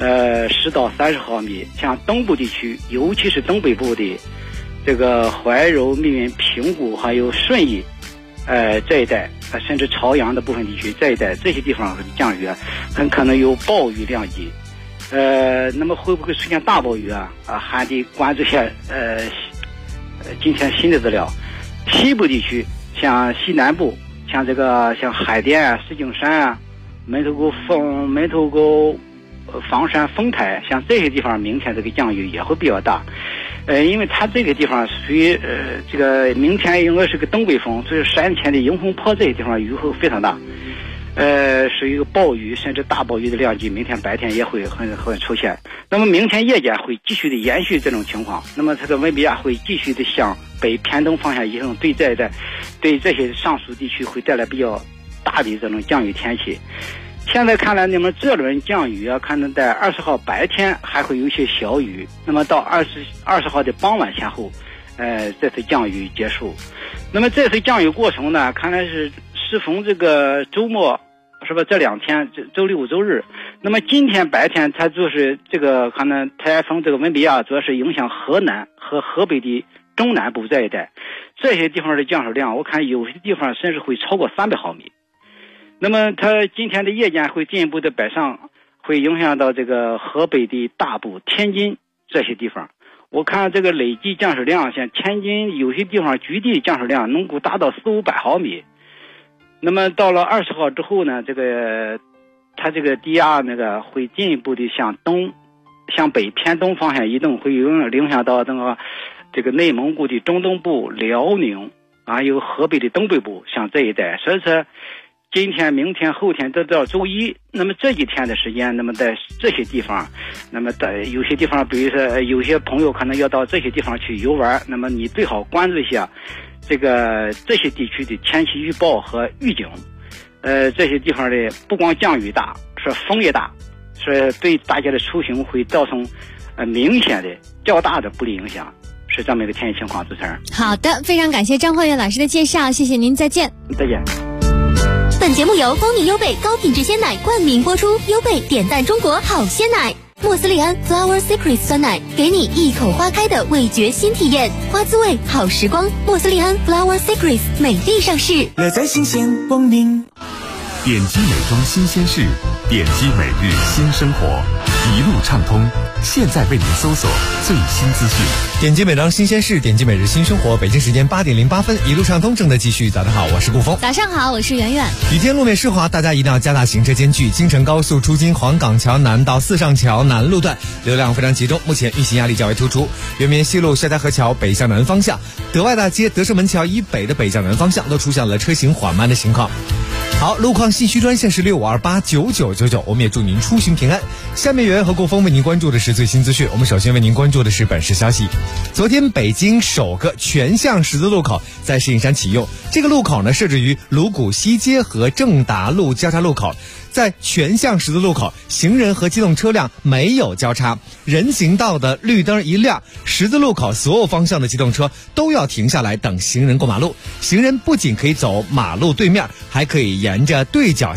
10到30毫米。像东部地区，尤其是东北部的这个怀柔、密云、平谷还有顺义这一带，甚至朝阳的部分地区这一带，这些地方降雨很可能有暴雨量级。那么会不会出现大暴雨还得关注一下今天新的资料。西部地区，像西南部，像这个像海淀石景山门头沟房山丰台，像这些地方明天这个降雨也会比较大。因为它这个地方属于这个明天应该是个东北风，所以山前的迎风坡这些地方雨会非常大，是一个暴雨甚至大暴雨的量级，明天白天也会很出现。那么明天夜间会继续的延续这种情况，那么这个温比亚会继续的向北偏东方向移动，对这些上述地区会带来比较大的这种降雨天气。现在看来，那么这轮降雨可能在20号白天还会有一些小雨，那么到20号的傍晚前后，这次降雨结束。那么这次降雨过程呢，看来是适逢这个周末，是吧？这2天，周六周日。那么今天白天，它就是这个可能台风这个温比亚主要是影响河南和河北的中南部这一带，这些地方的降水量，我看有些地方甚至会超过300毫米。那么它今天的夜间会进一步的北上，会影响到这个河北的大部、天津这些地方。我看这个累计降水量，像天津有些地方局地降水量能够达到400-500毫米。那么到了20号之后呢，它这个低压会进一步的向北偏东方向移动，会影响到这个内蒙古的中东部、辽宁还有河北的东北部，像这一带。所以说今天、明天、后天都到周一，那么这几天的时间，那么在这些地方，那么在有些地方，比如说有些朋友可能要到这些地方去游玩，那么你最好关注一下这些地区的天气预报和预警。这些地方的不光降雨大，说风也大，说对大家的出行会造成明显的较大的不利影响，是这么一个天气情况。主持人， 好的，非常感谢张焕元老师的介绍，谢谢您，再见。 再见。 本节目由光明优贝高品质鲜奶冠名播出，优贝点赞中国好鲜奶。莫斯利安 Flower Secret 酸奶，给你一口花开的味觉新体验，花滋味好时光。莫斯利安 Flower Secret 美丽上市， 乐在新鲜光明。 点击美妆新鲜事，点击每日新生活，一路畅通。现在为您搜索最新资讯。 点击美妆新鲜事，点击每日新生活。北京时间8点08分，一路畅通正在继续。早上好，我是顾峰。 早上好，我是圆圆。 雨天路面湿滑，大家一定要加大行车间距。京承高速出京黄岗桥南到四上桥南路段流量非常集中，目前运行压力较为突出。原绵西路下家河桥北向南方向，德外大街德胜门桥以北的北向南方向都出现了车行缓慢的情况。好，路况信息专线是65289999，我们也祝您出行平安。下面圆圆和顾峰为您关注的是最新资讯。我们首先为您关注的是本市消息。昨天北京首个全向十字路口在石景山启用，这个路口呢设置于鲁谷西街和正达路交叉路口。在全向十字路口，行人和机动车辆没有交叉，人行道的绿灯一亮，十字路口所有方向的机动车都要停下来等行人过马路。行人不仅可以走马路对面，还可以沿着对角线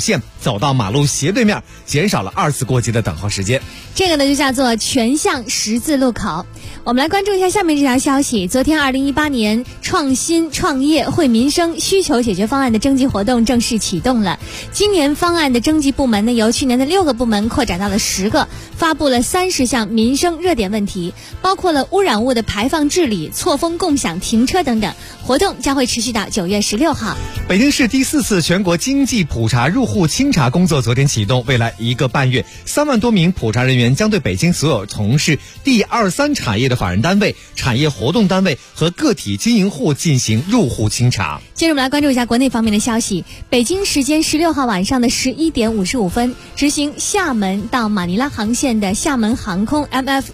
走到马路斜对面，减少了2次过街的等候时间。 这个呢就叫做全向十字路口。我们来关注一下下面这条消息。昨天2018年创新创业惠民生需求解决方案的征集活动正式启动了。今年方案的征集部门呢，由去年的6个部门扩展到了10个，发布了30项民生热点问题，包括了污染物的排放治理、错峰共享停车等等。活动将会持续到9月16号。 北京市第4次全国经济普查入户清查工作昨天启动，未来1个半月，3万多名普查人员将对北京所有从事第2、3产业的法人单位、产业活动单位和个体经营户进行入户清查。 接着我们来关注一下国内方面的消息。北京时间16号晚上的11点55分，执行厦门到马尼拉航线的厦门航空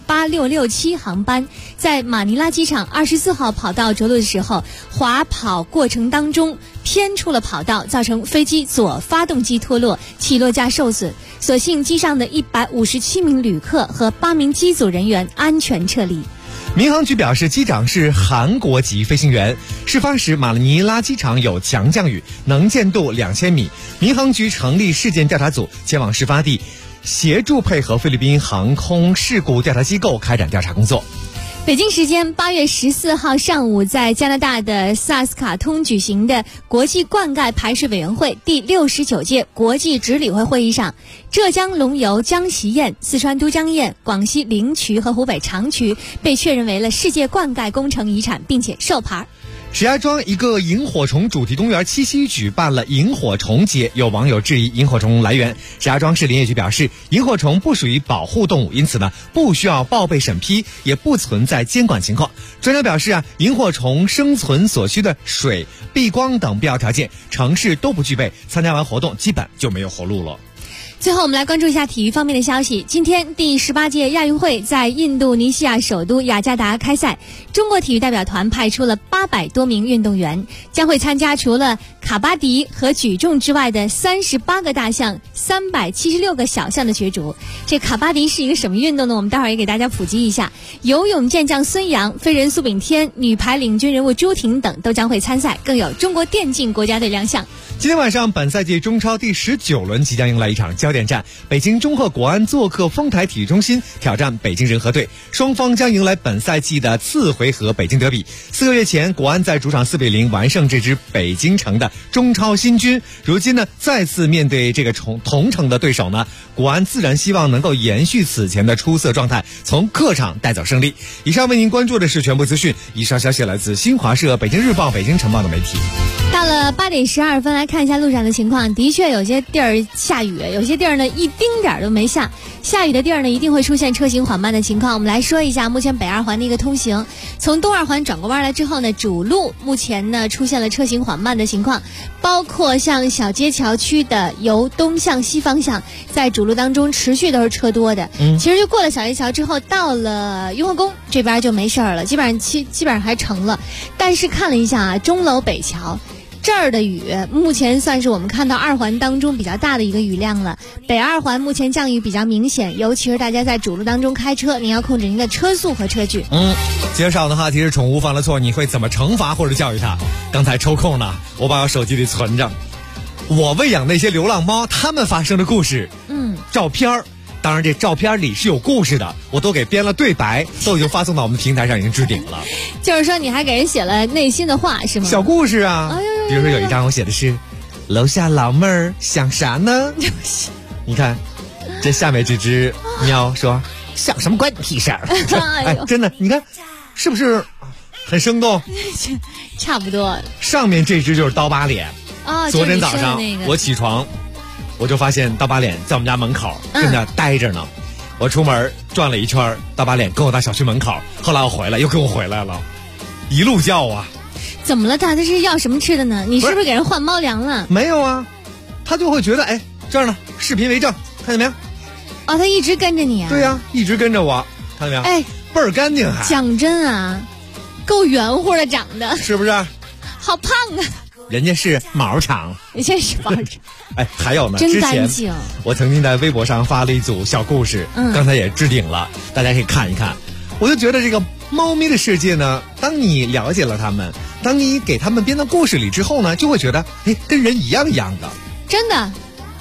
MF8667 航班，在马尼拉机场24号跑道着陆的时候，滑跑过程当中偏出了跑道，造成飞机左发动机脱落，起落架受损。所幸机上的157名旅客和8名机组人员安全撤离。 民航局表示，机长是韩国籍飞行员。事发时，马尼拉机场有强降雨，能见度2000米。民航局成立事件调查组，前往事发地，协助配合菲律宾航空事故调查机构开展调查工作。 北京时间8月14号上午，在加拿大的萨斯卡通举行的国际灌溉排水委员会第69届国际执理会会议上，浙江龙游江习堰、四川都江堰、广西灵渠和湖北长渠被确认为了世界灌溉工程遗产，并且授牌。 石家庄一个萤火虫主题公园七夕举办了萤火虫节，有网友质疑萤火虫来源。石家庄市林业局表示，萤火虫不属于保护动物，因此呢不需要报备审批，也不存在监管情况。专家表示萤火虫生存所需的水、避光等必要条件，城市都不具备，参加完活动基本就没有活路了。 最后我们来关注一下体育方面的消息。今天第18届亚运会在印度尼西亚首都雅加达开赛，中国体育代表团派出了800多名运动员，将会参加除了卡巴迪和举重之外的38个大项、376个小项的角逐。这卡巴迪是一个什么运动呢？我们待会儿也给大家普及一下。游泳健将孙杨、飞人苏炳添、女排领军人物朱婷等都将会参赛，更有中国电竞国家队亮相。 今天晚上，本赛季中超第19轮即将迎来一场焦点战，北京中赫国安做客丰台体育中心挑战北京人和队，双方将迎来本赛季的次回合北京德比。4个月前，国安在主场4比0完胜这支北京城的中超新军，如今呢再次面对这个同城的对手呢，国安自然希望能够延续此前的出色状态，从客场带走胜利。以上为您关注的是全部资讯，以上消息来自新华社、北京日报、北京晨报的媒体。 到了8点12分，来看一下路上的情况。的确有些地儿下雨，有些地儿呢一丁点儿都没下。下雨的地儿呢一定会出现车行缓慢的情况。我们来说一下目前北2环的一个通行，从东2环转过弯来之后呢，主路目前呢出现了车行缓慢的情况，包括像小街桥区的由东向西方向，在主路当中持续都是车多的。其实就过了小街桥之后，到了雍和宫这边就没事儿了，基本上还成了。但是看了一下钟楼北桥这儿的雨，目前算是我们看到2环当中比较大的一个雨量了。北2环目前降雨比较明显，尤其是大家在主路当中开车，您要控制您的车速和车距。 介绍的话题是宠物犯了错，你会怎么惩罚或者教育它？刚才抽空呢，我把我手机里存着我喂养那些流浪猫它们发生的故事，照片儿。当然这照片里是有故事的，我都给编了对白，都已经发送到我们的平台上，已经置顶了。 就是说你还给人写了内心的话是吗？ 小故事啊，比如说有一张我写的是楼下老妹儿想啥呢？你看这下面这只喵说想什么关你屁事儿。哎，真的，你看是不是很生动？ 差不多。 上面这只就是刀疤脸昨天早上我起床我就发现刀疤脸在我们家门口跟那待着呢。我出门转了一圈，刀疤脸跟我到小区门口，后来我回来又跟我回来了，一路叫啊。 怎么了他是要什么吃的呢？你是不是给人换猫粮了？ 没有啊，他就会觉得哎这儿呢，视频为证，看见没有？ 他一直跟着你啊？ 对呀，一直跟着我，看见没有？哎，倍儿干净还。 讲真啊，够圆乎的长得， 是不是？ 好胖啊！ 人家是毛长， 人家是毛长。 哎，还有呢， 真干净。 我曾经在微博上发了一组小故事，刚才也置顶了，大家可以看一看。我就觉得这个猫咪的世界呢，当你了解了它们，当你给它们编到故事里之后呢，就会觉得哎，跟人一样的。 真的。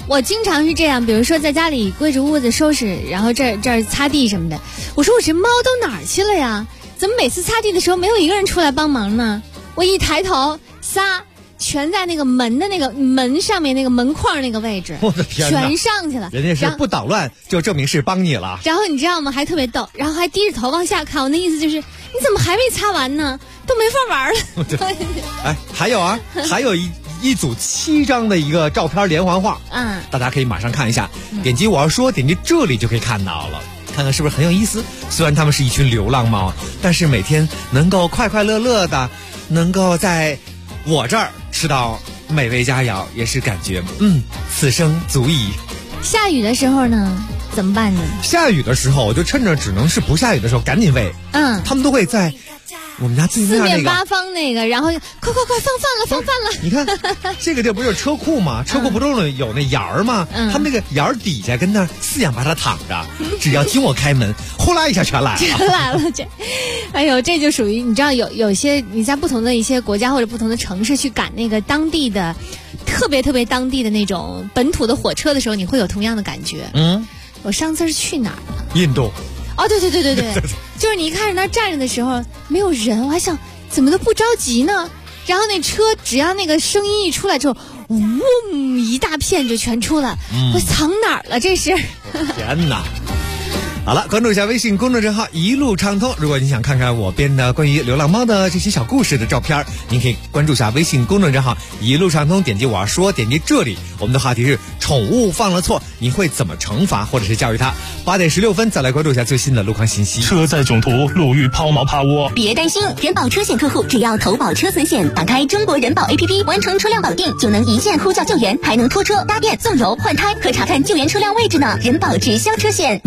我经常是这样，比如说在家里归置屋子收拾，然后这儿擦地什么的，我说我这猫都哪儿去了呀？怎么每次擦地的时候没有一个人出来帮忙呢？我一抬头，仨全在那个门的那个门上面那个门框那个位置， 我的天哪， 全上去了。 人家是不捣乱，就证明是帮你了。 然后你知道吗？还特别逗，然后还低着头往下看。我那意思就是，你怎么还没擦完呢？都没法玩了。 哎，还有啊，还有一组7张的一个照片连环画，大家可以马上看一下。点击我要说，点击这里就可以看到了。看看是不是很有意思？虽然他们是一群流浪猫，但是每天能够快快乐乐的，能够在我这儿吃到美味佳肴，也是感觉此生足矣。 下雨的时候呢，怎么办呢？ 下雨的时候，我就趁着只能是不下雨的时候赶紧喂。他们都会在我们家对面四面八方那个，然后快放饭了！ 你看这个地儿不就是车库吗？车库不都有那沿儿吗？他们那个沿儿底下跟那四仰八叉躺着，只要听我开门，呼啦一下全来了。 哎呦，这就属于你知道有些你在不同的一些国家或者不同的城市去赶那个当地的特别当地的那种本土的火车的时候，你会有同样的感觉。我上次是去哪儿了？ 印度。 哦，对，就是你一开始那站着的时候没有人，我还想怎么都不着急呢。然后那车只要那个声音一出来之后，一大片就全出了。我藏哪儿了？这是？ 天哪！好了，关注一下微信公众账号一路畅通。如果你想看看我编的关于流浪猫的这些小故事的照片，您可以关注一下微信公众账号一路畅通，点击我要说，点击这里。我们的话题是宠物犯了错，你会怎么惩罚或者是教育它？8点16分，再来关注一下最新的路况信息。 车载囧途，路遇抛锚趴窝。 别担心，人保车险客户只要投保车损险，打开中国人保 APP， 完成车辆保定，就能一键呼叫救援，还能拖车、搭电、送油、换胎，可查看救援车辆位置呢。人保直销车险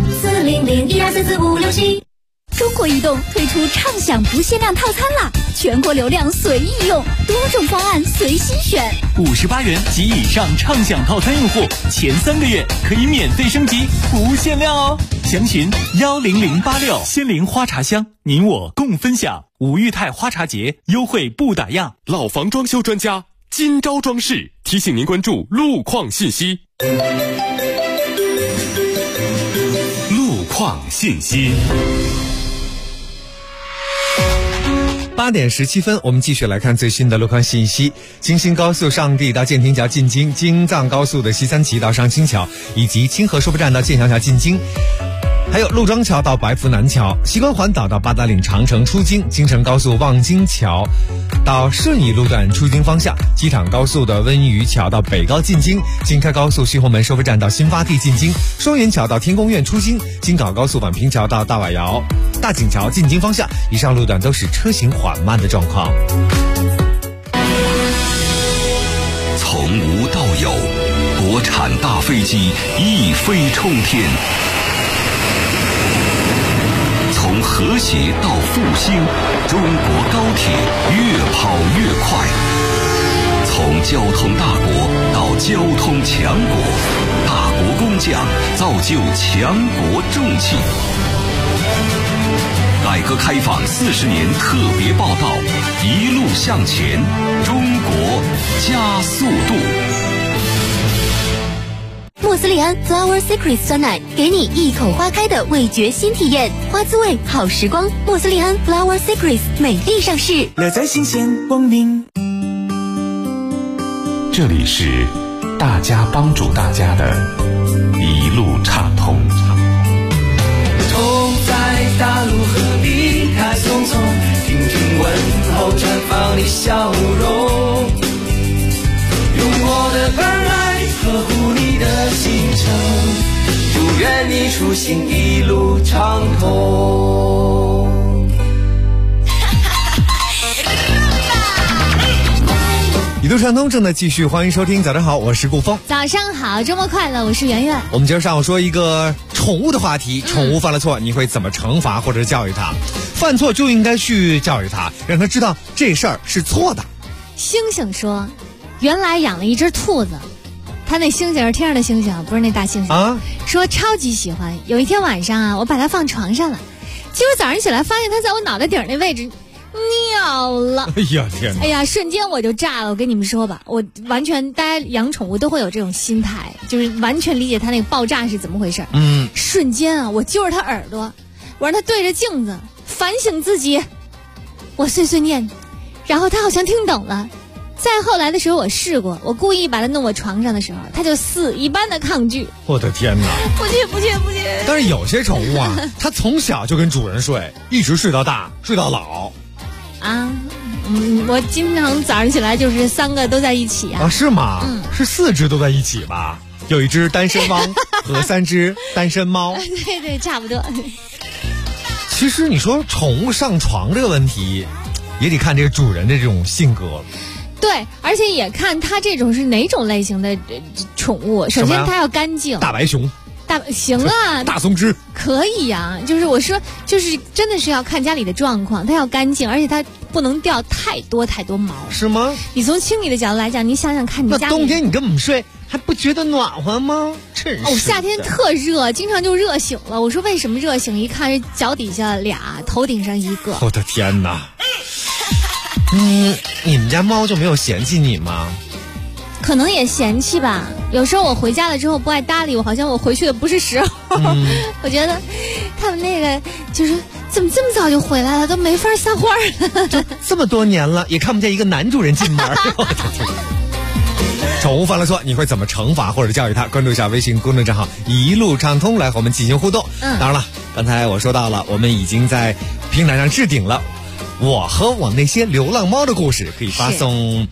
40012444567。 中国移动推出畅享不限量套餐啦，全国流量随意用，多种方案随心选。 58元及以上畅享套餐用户，前3个月可以免费升级，不限量哦。详询10086。仙灵花茶香，您我共分享。五裕泰花茶节优惠不打烊。 老房装修专家金招装饰提醒您关注路况信息。路况信息。 8点17分，我们继续来看最新的路况信息。京新高速上地到建亭桥进京，京藏高速的西三旗到上清桥，以及清河收费站到建祥桥进京，还有陆庄桥到白福南桥，西关环岛到八达岭长城出京，京承高速望京桥到顺义路段出京方向，机场高速的温榆桥到北高进京，京开高速西红门收费站到新发地进京，双元桥到天宫苑出京，京港高速宛平桥到大瓦窑大井桥进京方向，以上路段都是车行缓慢的状况。 从无到有，国产大飞机一飞冲天。从和谐到复兴，中国高铁越跑越快。从交通大国到交通强国，大国工匠造就强国重器。改革开放40年特别报道，一路向前，中国加速度。 莫斯利安 Flower Secret 酸奶，给你一口花开的味觉新体验，花滋味好时光。莫斯利安 Flower Secret 美丽上市， 乐在新鲜光明。 这里是大家帮助大家的一路畅通。 走在大路和离开匆匆，听听问候，绽放你笑容，用我的关爱呵护你的行程，祝愿你出行一路畅通。 一路畅通正在继续，欢迎收听，早上好，我是顾峰。 早上好，周末快乐，我是圆圆。 我们今儿上午说一个宠物的话题，宠物犯了错，你会怎么惩罚或者教育它？犯错就应该去教育它，让它知道这事儿是错的。 星星说，原来养了一只兔子，他那星星是天上的星星，不是那大猩猩啊。说超级喜欢，有一天晚上啊，我把它放床上了，结果早上起来发现它在我脑袋顶那位置， 尿了。 哎呀天哪！ 哎呀，瞬间我就炸了。我跟你们说吧，我完全大家养宠物都会有这种心态，就是完全理解它那个爆炸是怎么回事。瞬间啊，我揪着它耳朵，我让它对着镜子反省自己，我碎碎念，然后它好像听懂了。再后来的时候我试过，我故意把它弄我床上的时候，它就死一般的抗拒。 我的天哪！ 不去。 但是有些宠物啊，它从小就跟主人睡，一直睡到大，睡到老。 啊，我经常早上起来就是3个都在一起啊。 是吗？是4只都在一起吧？有一只单身汪和3只单身猫。 对，差不多。 其实你说宠物上床这个问题，也得看这个主人的这种性格。 对，而且也看它这种是哪种类型的宠物。首先它要干净。 大白熊。 行啊， 大松枝可以呀。就是我说，就是真的是要看家里的状况，它要干净，而且它不能掉太多毛。 是吗？ 你从清理的角度来讲，你想想看，你家里那冬天你跟我们睡还不觉得暖和吗？真是。 夏天特热，经常就热醒了。我说为什么热醒？一看是脚底下2，头顶上1个。 我的天哪！你们家猫就没有嫌弃你吗？ 可能也嫌弃吧。有时候我回家了之后不爱搭理我，好像我回去的不是时候。我觉得他们那个就是怎么这么早就回来了，都没法撒欢了。 就这么多年了，也看不见一个男主人进门。宠物犯了错，你会怎么惩罚或者教育它？关注一下微信公众账号一路畅通，来和我们进行互动。当然了，刚才我说到了，我们已经在平台上置顶了我和我那些流浪猫的故事，可以发送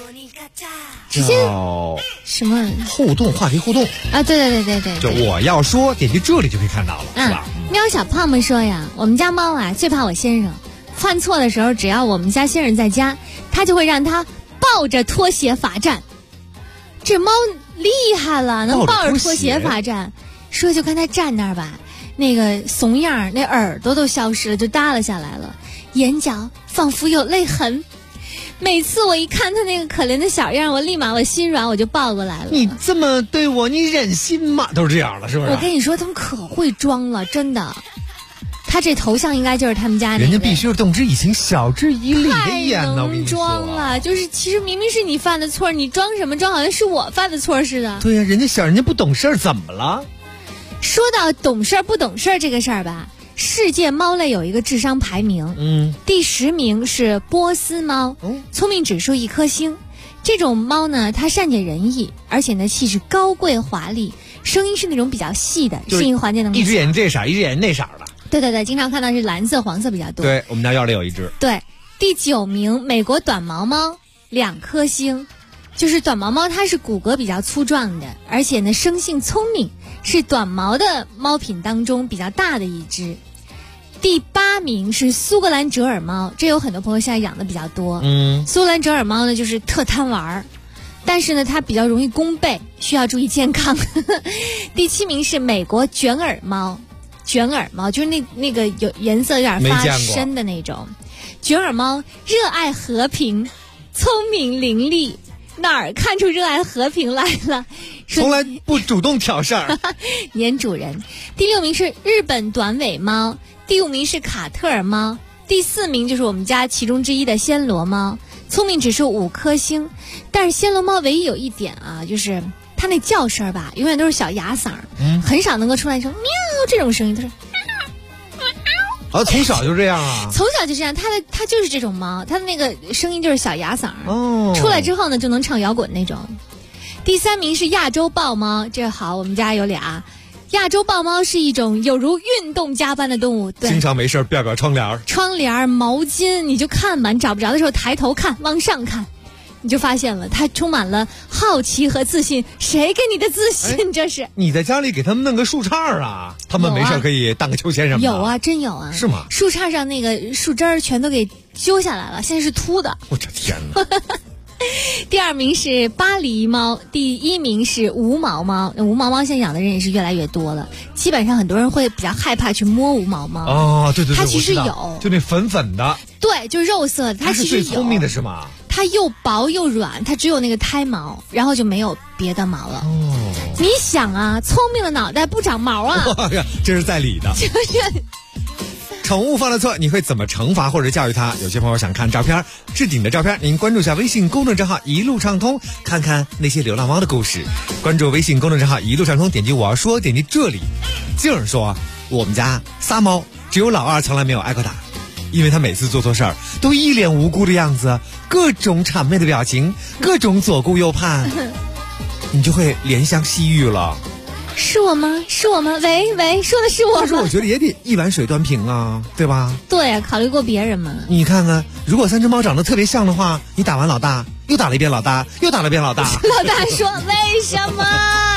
叫什么互动话题互动啊？对， 就我要说，点击这里就可以看到了，是吧？ 喵小胖们说呀，我们家猫啊最怕我先生，犯错的时候，只要我们家先生在家，他就会让他抱着拖鞋罚站。这猫厉害了，能抱着拖鞋罚站。说就看他站那儿吧，那个怂样，那耳朵都消失了，就耷拉下来了，眼角仿佛有泪痕。每次我一看他那个可怜的小样，我立马我心软，我就抱过来了。 你这么对我，你忍心吗？都是这样的，是不是？ 我跟你说，他们可会装了，真的。他这头像应该就是他们家那个。 人家必须是动之以情，晓之以理的演呢。我跟你说， 装了，就是其实明明是你犯的错，你装什么装？好像是我犯的错似的。 对呀，人家人家不懂事儿，怎么了？ 说到懂事儿不懂事儿这个事儿吧。世界猫类有一个智商排名，第10名是波斯猫，聪明指数1颗星。这种猫呢，它善解人意，而且呢气质高贵华丽，声音是那种比较细的，适应环境能力。 一只眼睛这色，一只眼睛那色的。 对，经常看到是蓝色、黄色比较多。 对，我们家院里有一只。 对，第9名美国短毛猫2颗星，就是短毛猫它是骨骼比较粗壮的，而且呢生性聪明，是短毛的猫品当中比较大的一只。第8名是苏格兰折耳猫，这有很多朋友现在养的比较多。苏格兰折耳猫呢就是特贪玩，但是呢它比较容易弓背，需要注意健康。第7名是美国卷耳猫，卷耳猫就是那个有颜色有点发深的那种。卷耳猫热爱和平，聪明伶俐，哪儿看出热爱和平来了？ 从来不主动挑事儿， 黏主人。第6名是日本短尾猫，第5名是卡特尔猫，第4名就是我们家其中之一的暹罗猫，聪明指数5颗星。但是暹罗猫唯一有一点啊，就是它那叫声吧，永远都是小哑嗓，很少能够出来一声喵这种声音，它是。 从小就这样啊？ 从小就这样，它就是这种猫，它的那个声音就是小哑嗓，出来之后呢就能唱摇滚那种。第3名是亚洲豹猫，这好，我们家有俩。亚洲豹猫是一种有如运动家般的动物，对， 经常没事标窗帘、 毛巾，你就看嘛，你找不着的时候抬头看，往上看，你就发现了它充满了好奇和自信。谁给你的自信？这是你在家里给他们弄个树杈啊，他们没事可以荡个秋千什么的。 有啊，真有啊。 是吗？ 树杈上那个树枝儿全都给揪下来了，现在是秃的。 我的天哪！ 第2名是巴黎猫，第1名是无毛猫。无毛猫现在养的人也是越来越多了，基本上很多人会比较害怕去摸无毛猫。 哦，对， 它其实有， 就那粉粉的， 对，就是肉色的，它其实有。 是最聪明的是吗？ 它又薄又软，它只有那个胎毛，然后就没有别的毛了。你想啊，聪明的脑袋不长毛啊？ 这是在理的。 宠物犯了错，你会怎么惩罚或者教育它？有些朋友想看照片，置顶的照片，您关注一下微信公众账号一路畅通，看看那些流浪猫的故事。关注微信公众账号一路畅通，点击我要说，点击这里。静儿说，我们家仨猫，只有老二从来没有挨过打，因为他每次做错事儿都一脸无辜的样子，各种谄媚的表情，各种左顾右盼，你就会怜香惜玉了。 是我吗？是我吗？喂，说的是我吗？ 但是我觉得也得一碗水端平啊，对吧？ 对啊，考虑过别人吗？ 你看看，如果3只猫长得特别像的话，你打完老大，又打了一遍老大，又打了一遍老大。 老大说：“为什么？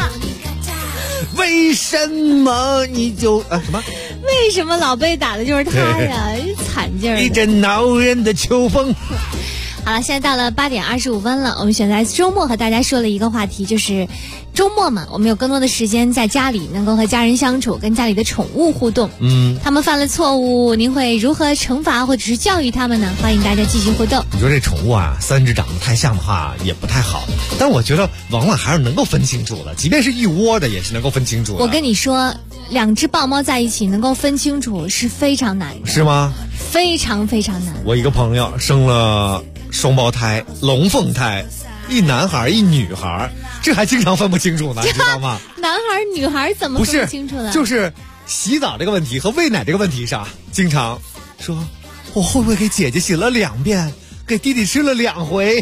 为什么你就什么？ 为什么老被打的就是他呀？惨劲儿！ 一阵恼人的秋风。” 好了，现在到了8点25分了，我们选在周末和大家说了一个话题，就是周末嘛，我们有更多的时间在家里，能够和家人相处，跟家里的宠物互动。他们犯了错误，您会如何惩罚或者是教育他们呢？欢迎大家继续互动。 你说这宠物啊，3只长得太像的话也不太好，但我觉得往往还是能够分清楚的，即便是一窝的也是能够分清楚的。 我跟你说，2只豹猫在一起能够分清楚是非常难的。 是吗？ 非常非常难。 我一个朋友生了双胞胎龙凤胎，一男孩一女孩，这还经常分不清楚呢，你知道吗？ 男孩女孩怎么分不清楚呢？ 就是洗澡这个问题和喂奶这个问题上，经常说我会不会给姐姐洗了2遍，给弟弟吃了2回。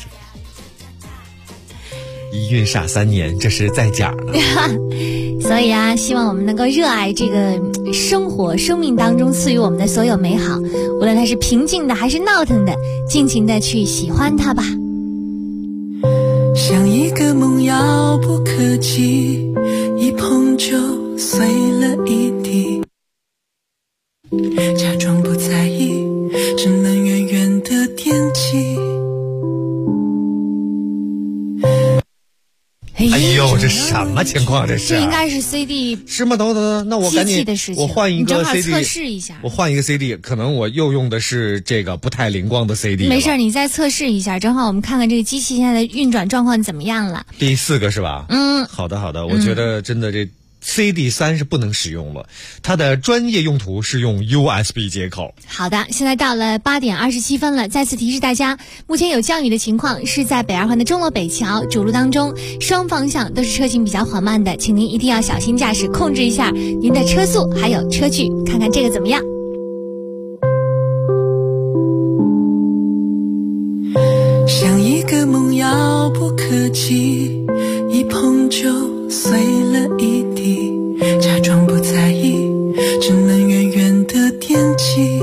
一孕傻3年，这是在假了。 所以啊，希望我们能够热爱这个生活，生命当中赐予我们的所有美好，无论它是平静的还是闹腾的，尽情的去喜欢它吧。 像一个梦遥不可及，一碰就碎了一地，假装不在意，只能远远的惦记。 哎呦，这什么情况？这是？ 这应该是 CD 是吗？等，那我赶紧，我换一个 CD， 测试一下。 我换一个 CD， 可能我又用的是这个不太灵光的 CD。 没事，你再测试一下，正好我们看看这个机器现在的运转状况怎么样了。 第4个是吧？好的，我觉得真的这。CD3 是不能使用了，它的专业用途是用 USB 接口。 好的，现在到了8点27分了，再次提示大家，目前有降雨的情况是在北2环的钟楼北桥主路当中，双方向都是车行比较缓慢的，请您一定要小心驾驶，控制一下您的车速还有车距，看看这个怎么样。 像一个梦遥不可及，一碰就碎了一地，假装不在意，只能远远的惦记。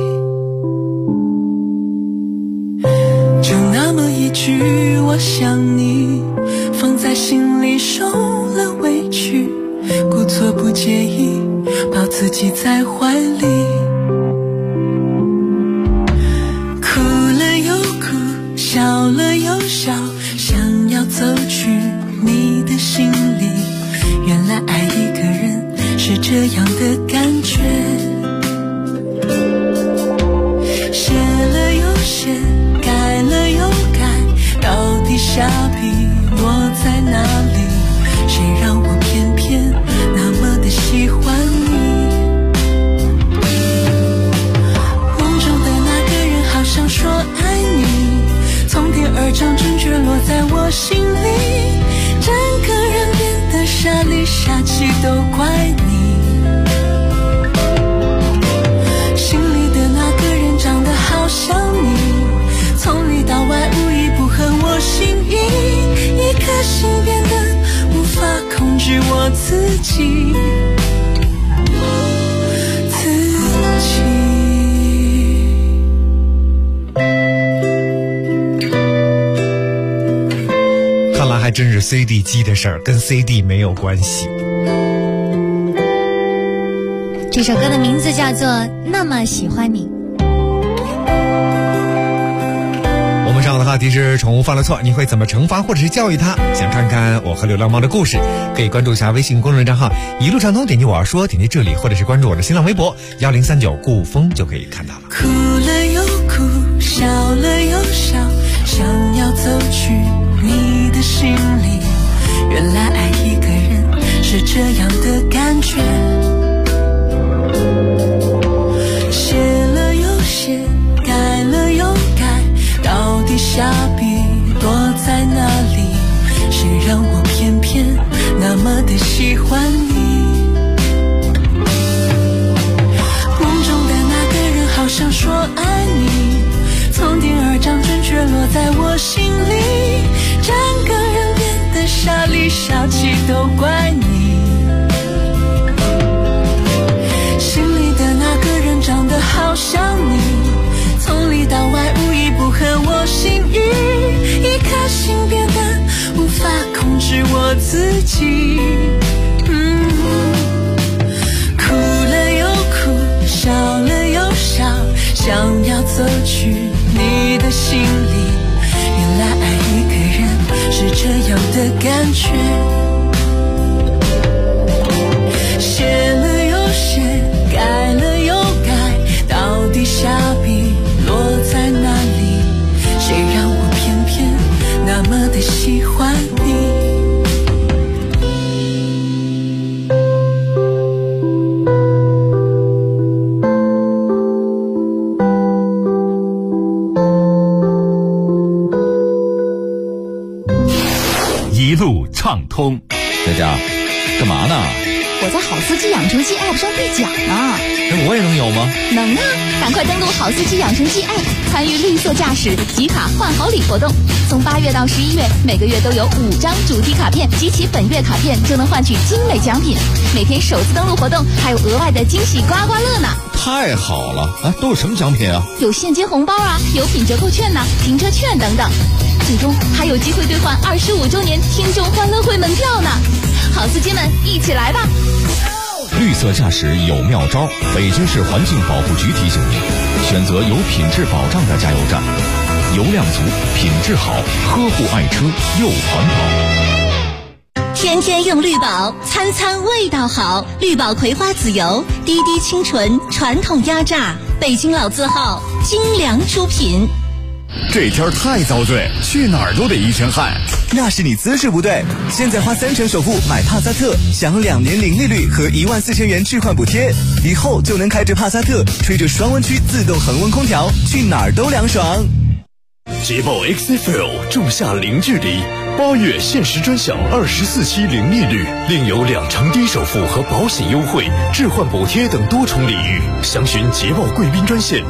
就那么一句我想你，放在心里受了委屈，故作不介意，抱自己在怀里，哭了又哭，笑了又笑，想要走去你的心里，原来爱一个人是这样的感觉，写了又写，改了又改，到底下笔落在哪里？谁让我偏偏那么的喜欢你？梦中的那个人好像说爱你，从天而降，正确落在我心里，整个人变得傻里傻气，都怪你。心里的那个人长得好像你，从里到外无一不合我心意，一颗心变得无法控制我自己。 看来还真是 CD 机的事儿，跟 CD 没有关系。 这首歌的名字叫做《那么喜欢你》。 我们上的话题是宠物犯了错，你会怎么惩罚或者是教育它？想看看我和流浪猫的故事，可以关注一下微信公众账号一路畅通，点击我要说，点击这里，或者是关注我的新浪微博1039顾风就可以看到了。 哭了又哭，笑了又笑，想要走去你的心里，原来爱一个人是这样的感觉，写躲在哪里？谁让我偏偏那么的喜欢你？梦中的那个人好像说爱你，从天而降，准确落在我心里，整个人变得傻里傻气，都怪你。心里的那个人长得好像你，从里到外无一不合我心意，一颗心变得无法控制我自己。哭了又哭，笑了又笑，想要走去你的心里，原来爱一个人是这样的感觉。写了又写，改了又改，到底下笔落在哪里？谁让我偏偏那么的喜欢你？ 一路畅通。 佳佳，干嘛呢？ 我在好司机养成记 App 上兑奖呢。 我也能有吗？ 能啊！赶快登录好司机养成记 App， 参与绿色驾驶集卡换好礼活动。从8月到11月，每个月都有5张主题卡片，集齐本月卡片就能换取精美奖品。每天首次登录活动还有额外的惊喜刮刮乐呢！ 太好了！都有什么奖品啊？ 有现金红包啊，有品折扣券呐，停车券等等。最终还有机会兑换25周年听众欢乐会门票呢！好司机们，一起来吧！ 绿色驾驶有妙招，北京市环境保护局提醒您：选择有品质保障的加油站，油量足，品质好，呵护爱车又环保。 天天用绿宝，餐餐味道好。绿宝葵花籽油，滴滴清纯，传统压榨，北京老字号，精良出品。 这天太遭罪，去哪儿都得一身汗。 那是你姿势不对。现在花30%首付买帕萨特，享2年零利率和14000元置换补贴，以后就能开着帕萨特，吹着双温区自动恒温空调，去哪儿都凉爽。 捷豹 XFL 仲夏零距离，8月限时专享24期零利率，另有2成低首付和保险优惠、置换补贴等多重礼遇。详询捷豹贵宾专线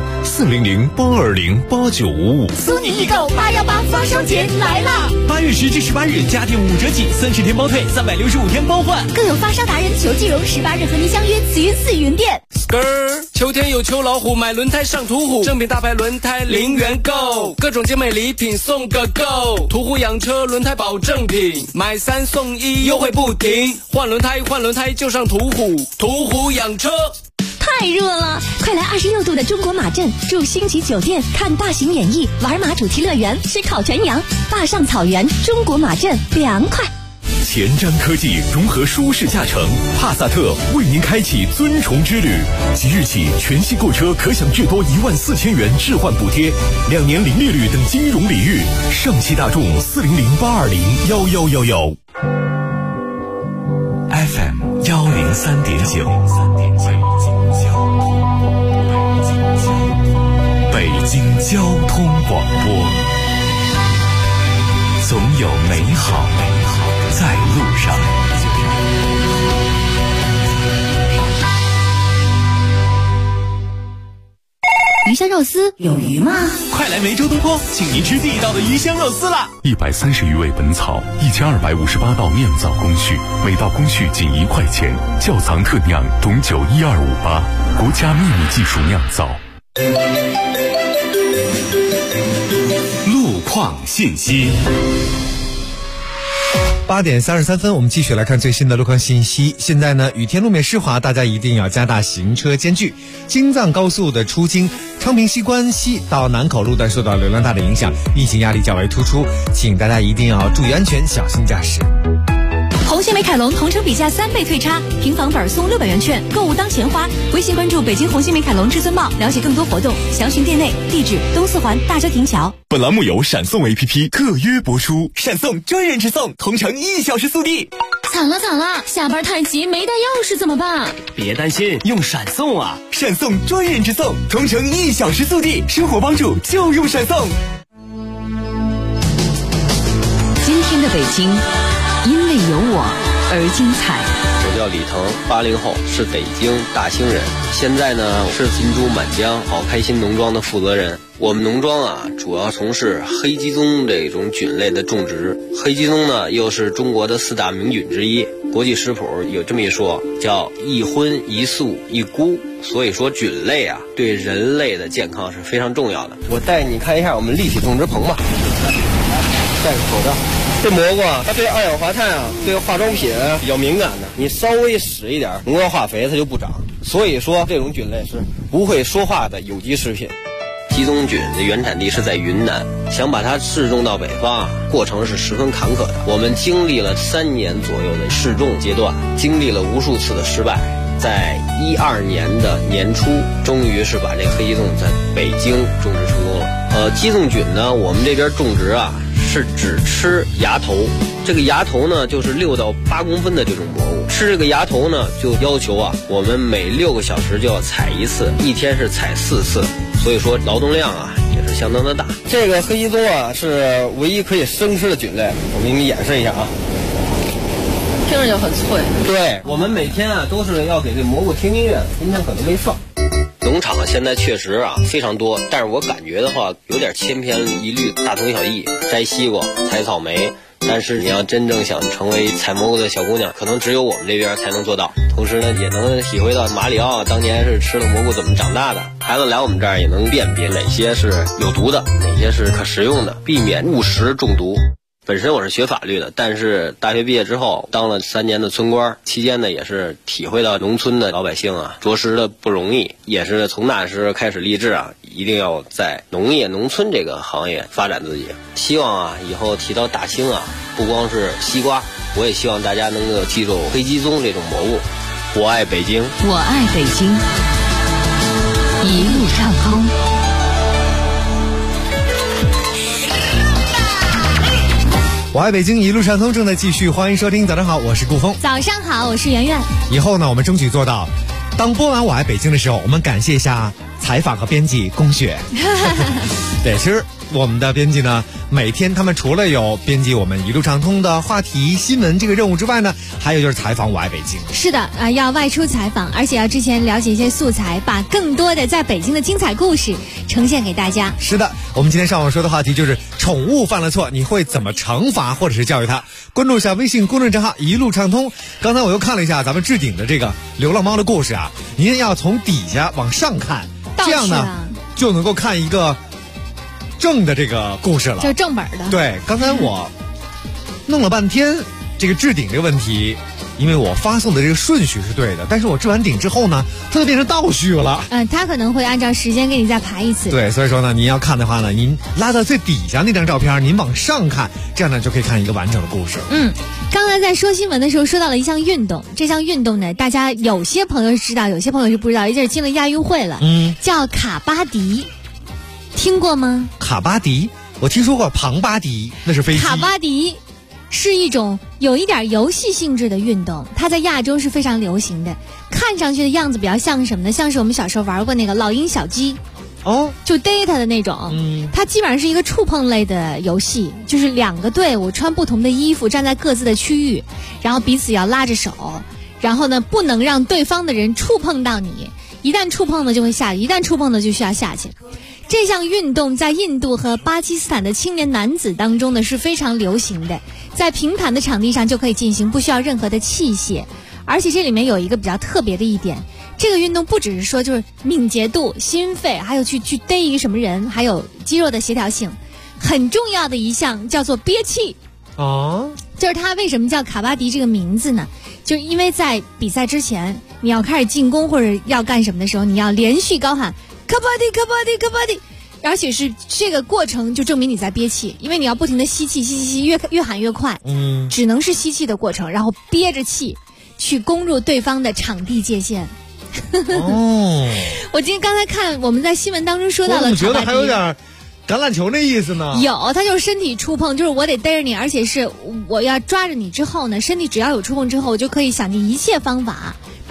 400-820-8955。 苏宁易购818发烧节来啦！8月10至18日，家电5折起，30天包退，365天包换， 更有发烧达人裘继荣18日和您相约慈云寺云店。 秋天有秋老虎，买轮胎上途虎，正品大牌轮胎0元购，各种精美礼品送个够。途虎养车轮胎保证品，买3送1，优惠不停。换轮胎就上途虎，途虎养车。 太热了，快来26度的中国马镇，住星级酒店，看大型演艺，玩马主题乐园，吃烤全羊，坝上草原，中国马镇凉快。 前瞻科技融合舒适驾乘，帕萨特为您开启尊崇之旅。即日起，全系购车可享最多14000元置换补贴，2年零利率等金融礼遇。上汽大众400-820-1111。 FM 103.9，北京交通广播，总有美好在路上。 鱼香肉丝有鱼吗？ 快来梅州东坡，请您吃地道的鱼香肉丝啦 ！130余味本草，1258道酿造工序，每道工序仅1块钱，窖藏特酿董酒12588，国家秘密技术酿造。 路况信息。 8点33分，我们继续来看最新的路况信息。现在呢，雨天路面湿滑，大家一定要加大行车间距。京藏高速的出京昌平西关西到南口路段受到流量大的影响，运行压力较为突出，请大家一定要注意安全，小心驾驶。 红星美凯龙同城比价3倍退差，平房本送600元券，购物当钱花。微信关注北京红星美凯龙至尊茂，了解更多活动，详询店内。地址：东四环大郊亭桥。 本栏目由闪送 APP 特约播出， 闪送专人直送，同城1小时速递。 惨了，下班太急没带钥匙怎么办？ 别担心，用闪送啊！闪送专人直送，同城1小时速递，生活帮助就用闪送。 京，因为有我而精彩。 我叫李腾，80后，是北京大兴人，现在呢是金珠满江好开心农庄的负责人。我们农庄啊，主要从事黑鸡枞这种菌类的种植。黑鸡枞呢，又是中国的4大名菌之一。国际食谱有这么一说，叫一荤一素一菇。所以说菌类啊，对人类的健康是非常重要的。我带你看一下我们立体种植棚吧。戴个口罩。这蘑菇啊，它对二氧化碳啊，对化妆品比较敏感的，你稍微使一点农药化肥它就不长。所以说这种菌类是不会说话的有机食品。鸡枞菌的原产地是在云南，想把它试种到北方，过程是十分坎坷的。我们经历了3年左右的试种阶段，经历了无数次的失败，在12年的年初，终于是把这个黑鸡枞在北京种植成功了。鸡枞菌呢，我们这边种植啊是只吃芽头，这个芽头呢就是6到8公分的这种蘑菇。吃这个芽头呢，就要求啊，我们每6个小时就要采一次，一天是采4次。所以说劳动量啊也是相当的大。这个黑鸡枞啊是唯一可以生吃的菌类，我给你们演示一下啊。 听着就很脆。 对，我们每天啊都是要给这蘑菇听音乐的，今天可能没放。农场现在确实啊非常多，但是我感觉的话有点千篇一律，大同小异，摘西瓜、采草莓。但是你要真正想成为采蘑菇的小姑娘，可能只有我们这边才能做到。同时呢，也能体会到马里奥当年是吃了蘑菇怎么长大的。孩子来我们这儿也能辨别哪些是有毒的，哪些是可食用的，避免误食中毒。本身我是学法律的，但是大学毕业之后当了3年的村官，期间呢也是体会到农村的老百姓啊着实的不容易，也是从那时开始立志啊，一定要在农业农村这个行业发展自己。希望啊以后提到大兴啊，不光是西瓜，我也希望大家能够记住黑鸡枞这种蘑菇。我爱北京， 我爱北京，一路畅通。 我爱北京，一路畅通正在继续，欢迎收听。早上好，我是顾峰。 早上好，我是圆圆。 以后呢，我们争取做到，当播完我爱北京的时候，我们感谢一下采访和编辑龚雪。对，其实我们的编辑呢，每天他们除了有编辑我们一路畅通的话题新闻这个任务之外呢，还有就是采访我爱北京。 是的啊，要外出采访，而且要之前了解一些素材，把更多的在北京的精彩故事呈现给大家。 是的，我们今天上午说的话题就是宠物犯了错，你会怎么惩罚或者是教育它？关注一下微信公众账号一路畅通。刚才我又看了一下咱们置顶的这个流浪猫的故事啊，您要从底下往上看，这样呢就能够看一个正的这个故事了， 就正本的。 对，刚才我弄了半天这个置顶这个问题，因为我发送的这个顺序是对的，但是我置完顶之后呢，它就变成倒序了。 它可能会按照时间给你再排一次。 对，所以说呢，您要看的话呢，您拉到最底下那张照片，您往上看，这样呢就可以看一个完整的故事。 刚才在说新闻的时候说到了一项运动，这项运动呢，大家有些朋友是知道，有些朋友是不知道，一阵进了亚运会了，叫卡巴迪。听过吗？ 卡巴迪，我听说过庞巴迪，那是飞机。 卡巴迪是一种有一点游戏性质的运动，它在亚洲是非常流行的。看上去的样子比较像什么呢？像是我们小时候玩过那个老鹰小鸡，就逮它的那种。它基本上是一个触碰类的游戏，就是2个队伍穿不同的衣服，站在各自的区域，然后彼此要拉着手，然后呢不能让对方的人触碰到你，一旦触碰了就会下去，一旦触碰了就需要下去。这项运动在印度和巴基斯坦的青年男子当中呢是非常流行的，在平坦的场地上就可以进行，不需要任何的器械。而且这里面有一个比较特别的一点，这个运动不只是说就是敏捷度、心肺，还有去逮一个什么人，还有肌肉的协调性。很重要的一项叫做憋气。就是它为什么叫卡巴迪这个名字呢？就是因为在比赛之前，你要开始进攻或者要干什么的时候，你要连续高喊卡巴迪卡巴迪卡巴迪，而且是这个过程就证明你在憋气，因为你要不停的吸气，越喊越快，只能是吸气的过程，然后憋着气去攻入对方的场地界限。我刚才看我们在新闻当中说到了卡巴迪， 我觉得还有点橄榄球那意思呢。 有，它就是身体触碰，就是我得逮着你，而且是我要抓着你之后呢，身体只要有触碰之后，我就可以想尽一切方法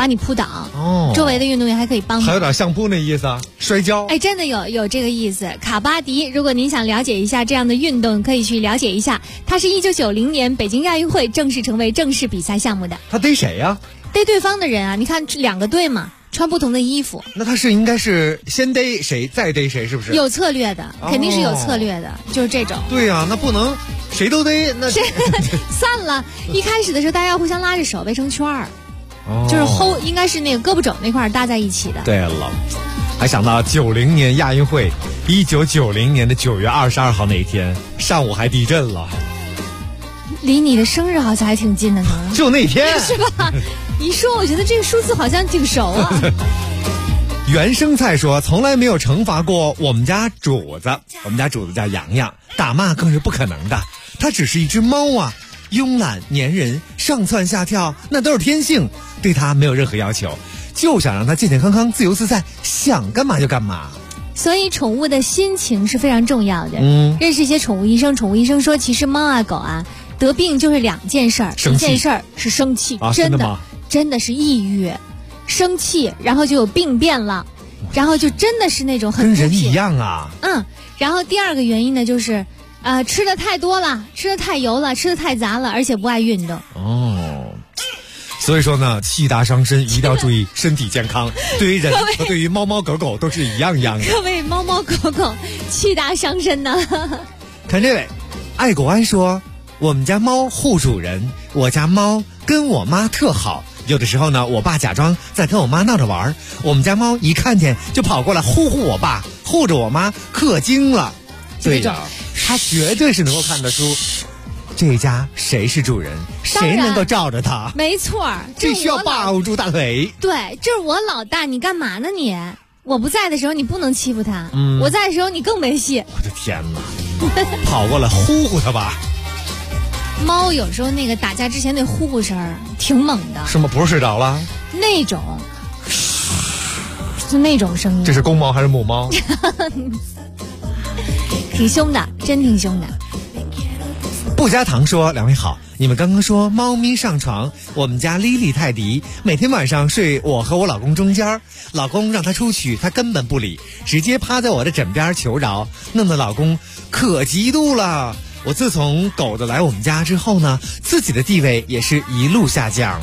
把你扑倒。周围的运动员还可以帮忙， 还有点相扑那意思啊，摔跤。 真的有这个意思。卡巴迪，如果您想了解一下这样的运动，可以去了解一下。它是1990年北京亚运会正式成为正式比赛项目的。 他逮谁呀？ 逮对方的人啊！你看2个队嘛，穿不同的衣服。 那他应该是先逮谁再逮谁，是不是？ 有策略的，肯定是有策略的，就是这种。 对呀，那不能谁都逮，那算了。一开始的时候，大家要互相拉着手围成圈儿，就是应该是那个胳膊肘那块搭在一起的。 对了，还想到90年亚运会，1990年的9月22号那一天上午还地震了。 离你的生日好像还挺近的呢。 就那天是吧？一说我觉得这个数字好像挺熟啊。 原生菜说从来没有惩罚过我们家主子，我们家主子叫洋洋，打骂更是不可能的，它只是一只猫啊，慵懒粘人，上蹿下跳，那都是天性，对它没有任何要求，就想让它健健康康自由自在，想干嘛就干嘛。 所以宠物的心情是非常重要的。认识一些宠物医生，宠物医生说其实猫啊狗啊得病就是2件事儿，一件事儿是生气，真的是抑郁，生气，然后就有病变了，然后就真的是那种很跟人一样啊。 然后第2个原因呢，就是吃的太多了，吃的太油了，吃的太杂了，而且不爱运动。 所以说呢，气大伤身，一定要注意身体健康。对于人和对于猫猫狗狗都是一样的。 各位猫猫狗狗，气大伤身呢。 看这位，爱狗安说，我们家猫护主人，我家猫跟我妈特好。有的时候呢，我爸假装在跟我妈闹着玩，我们家猫一看见就跑过来呼我爸，护着我妈，可精了。对的，他绝对是能够看得出这家谁是主人，谁能够罩着他。 没错， 这需要抱住大腿。 对，这是我老大，你干嘛呢你？我不在的时候你不能欺负他，我在的时候你更没戏。 我的天哪，跑过来呼他吧。 猫有时候那个打架之前那呼声挺猛的。 是吗？不是睡着了？ 那种，就那种声音。 这是公猫还是母猫？ 挺凶的，真挺凶的。 不加糖说，两位好，你们刚刚说猫咪上床，我们家莉莉泰迪每天晚上睡我和我老公中间，老公让她出去，她根本不理，直接趴在我的枕边求饶，弄得老公可嫉妒了。我自从狗的来我们家之后呢，自己的地位也是一路下降。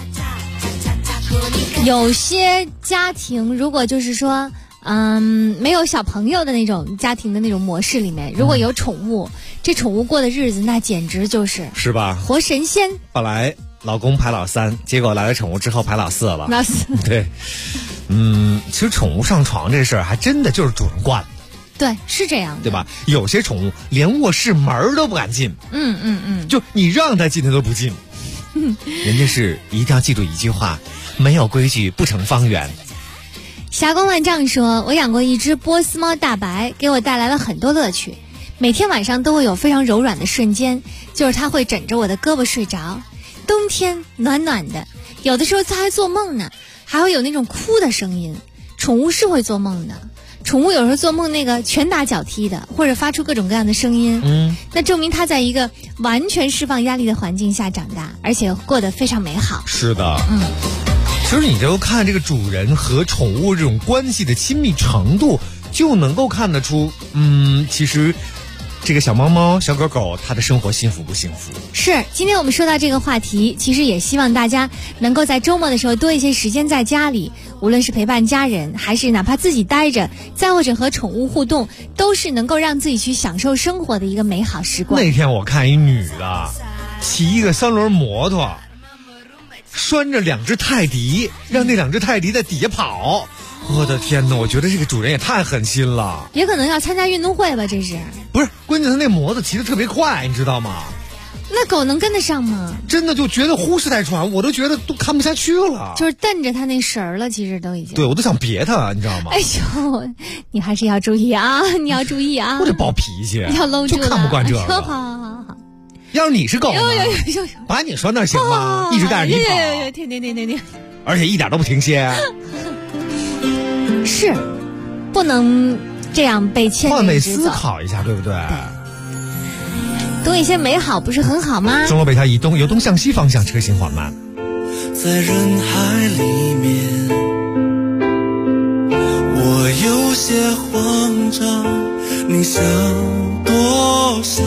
有些家庭如果就是说没有小朋友的那种家庭的那种模式里面，如果有宠物，这宠物过的日子那简直是吧？ 活神仙。 本来老公排老3，结果来了宠物之后排老4了。 老4。 对，其实宠物上床这事儿还真的就是主人惯。 对，是这样的， 对吧？有些宠物连卧室门都不敢进。就你让它进它都不进。人家是一定要记住一句话，没有规矩不成方圆。 霞光万丈说，我养过一只波斯猫大白，给我带来了很多乐趣。每天晚上都会有非常柔软的瞬间，就是它会枕着我的胳膊睡着，冬天暖暖的，有的时候它还做梦呢，还会有那种哭的声音。宠物是会做梦的，宠物有时候做梦那个拳打脚踢的，或者发出各种各样的声音，那证明它在一个完全释放压力的环境下长大，而且过得非常美好。 是的，其实你就看这个主人和宠物这种关系的亲密程度，就能够看得出，其实这个小猫猫、小狗狗，它的生活幸福不幸福？ 是，今天我们说到这个话题，其实也希望大家能够在周末的时候多一些时间在家里，无论是陪伴家人，还是哪怕自己待着，再或者和宠物互动，都是能够让自己去享受生活的一个美好时光。 那天我看一女的骑一个3轮摩托，拴着2只泰迪，让那2只泰迪在底下跑。我的天哪，我觉得这个主人也太狠心了。 也可能要参加运动会吧，这是？ 不是，关键他那摩托骑得特别快，你知道吗？ 那狗能跟得上吗？ 真的就觉得呼哧带喘，我都觉得都看不下去了。 就是瞪着他那神儿了，其实都已经。 对，我都想别他，你知道吗？ 哎呦，你还是要注意啊！你要注意啊！ 我得暴脾气， 要搂住了， 就看不惯这个。 好。 要是你是狗呢，把你拴那行吗？一直带着你跑， 停， 而且一点都不停歇。 是，不能这样被牵着换位思考一下，对不对？ 多一些美好不是很好吗？ 中楼北桥以东由东向西方向车行缓慢。 在人海里面，我有些慌张，你想躲闪？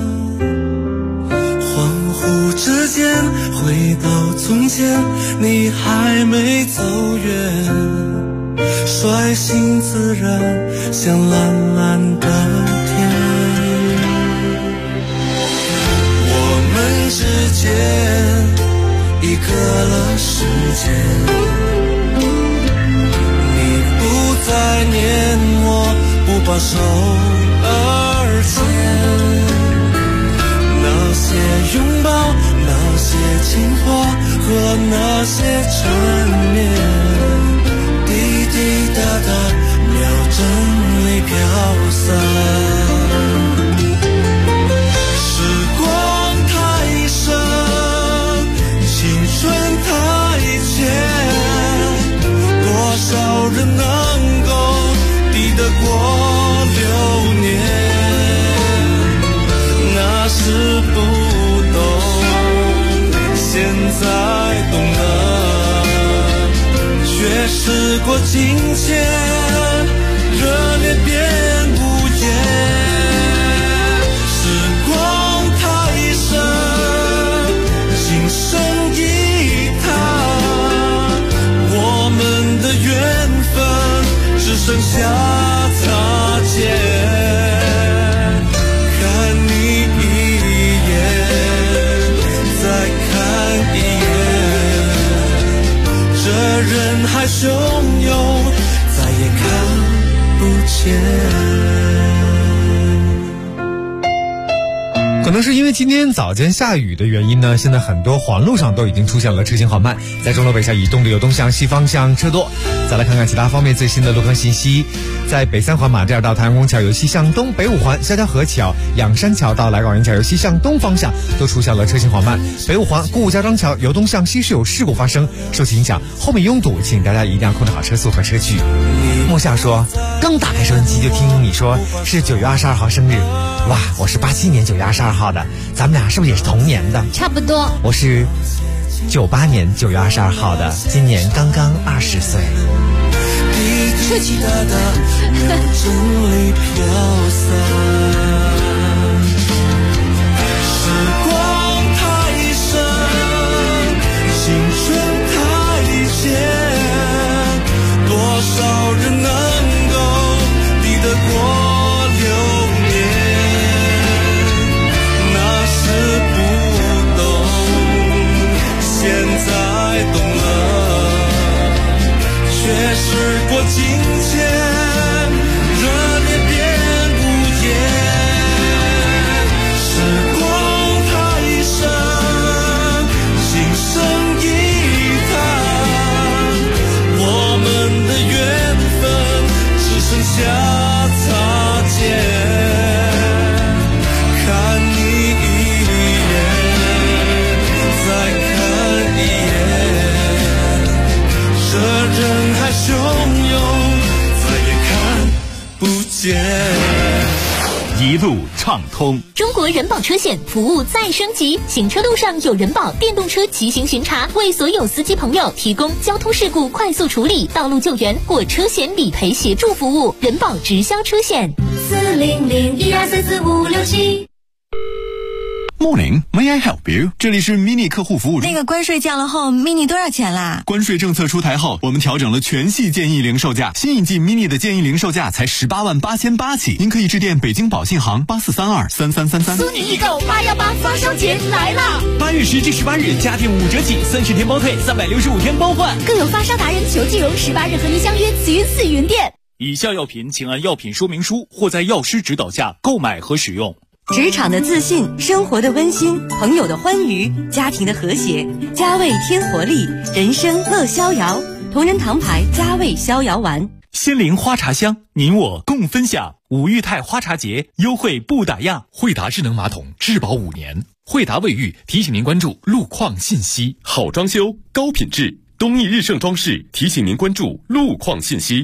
恍惚之间回到从前，你还没走远，率性自然像蓝蓝的天。我们之间已隔了时间，你不再念我，不把手而牵。那些拥抱，那些情话和那些缠绵，滴滴答答，秒针里飘散。时光太深，青春太浅，多少人能够抵得过流年？那时不懂，现在懂了，却时过境迁，热烈变无言。时光太深，情深一叹，我们的缘分只剩下擦肩。看你一眼，再看一眼，这人海汹涌，再也看不见。 可能是因为今天早间下雨的原因呢，现在很多环路上都已经出现了车行缓慢，在中楼北下移动的有东向西方向车多。再来看看其他方面最新的路况信息，在北三环马甸到太阳宫桥由西向东，北五环萧家河桥、仰山桥到来广园桥由西向东方向都出现了车行缓慢。北五环顾家庄桥由东向西是有事故发生，受其影响后面拥堵，请大家一定要控制好车速和车距。木夏说，刚打开收音机就听你说是9月22号生日，哇，我是87年9月22号的，咱们俩是不是也是同年的？ 差不多。 我是98年9月22号的，今年刚刚20岁。 滴滴答答，秒针里飘散。时光太深，青春太浅，多少人能够抵得过流年？那时不懂，现在懂了，却时过境迁，热烈变无言。时光太深，情深一叹，我们的缘分只剩下擦肩。看你一眼，再看一眼，这人海汹涌，再也看不见。 一路畅通。 中国人保车险服务再升级，行车路上有人保电动车骑行巡查，为所有司机朋友提供交通事故快速处理、道路救援或车险理赔协助服务。人保直销车险40012344567。 Morning, may I help you？ 这里是 Mini 客户服务中。 那个关税降了后 ，Mini 多少钱啦？ 关税政策出台后，我们调整了全系建议零售价，新一季 Mini 的建议零售价才188800起。您可以致电北京保信行84323333。 苏宁易购818发烧节来啦 ！8月10至18日，家电5折起，30天包退，365天包换。 更有发烧达人裘继荣18日和您相约慈云寺云店。 以下药品请按药品说明书或在药师指导下购买和使用。 职场的自信，生活的温馨，朋友的欢愉，家庭的和谐，佳味添活力，人生乐逍遥。同仁堂牌佳味逍遥丸， 仙灵花茶香，您我共分享。五裕泰花茶节优惠不打烊。 惠达智能马桶质保5年。惠达卫浴提醒您关注路况信息。 好装修高品质，东义日盛装饰提醒您关注路况信息。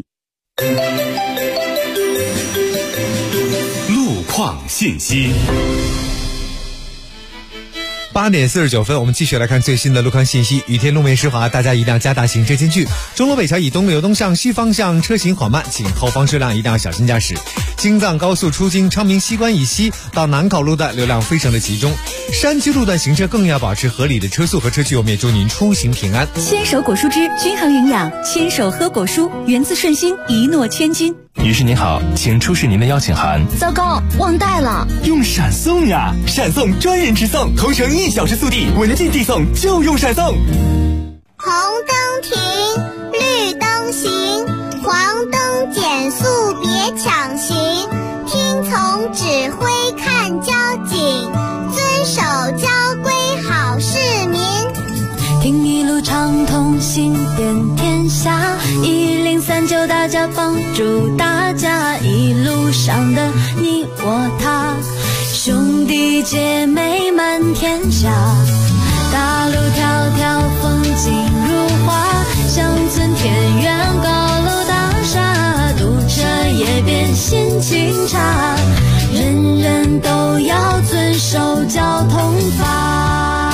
路况信息。 8点49分，我们继续来看最新的路况信息。雨天路面湿滑，大家一定要加大行车间距。钟楼北桥以东流东向西方向车行缓慢，请后方车辆一定要小心驾驶。京藏高速出京昌平西关以西到南口路段流量非常的集中，山区路段行车更要保持合理的车速和车距。我们也祝您出行平安。 牵手果蔬汁均衡营养，牵手喝果蔬，源自顺心，一诺千金。 女士您好，请出示您的邀请函。 糟糕，忘带了。 用闪送呀，闪送专人直送，同城1小时速递，文件递送就用闪送。 红灯停，绿灯行，黄灯减速别抢行，听从指挥看交警，遵守交规好市民。 听一路畅通，行遍天下，1039大家帮助大家，一路上的你我他，兄弟姐妹满天下，大路迢迢风景如画，乡村田园高楼大厦，堵车也别心情差，人人都要遵守交通法。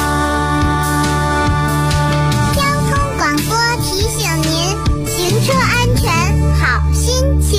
车安全好心情。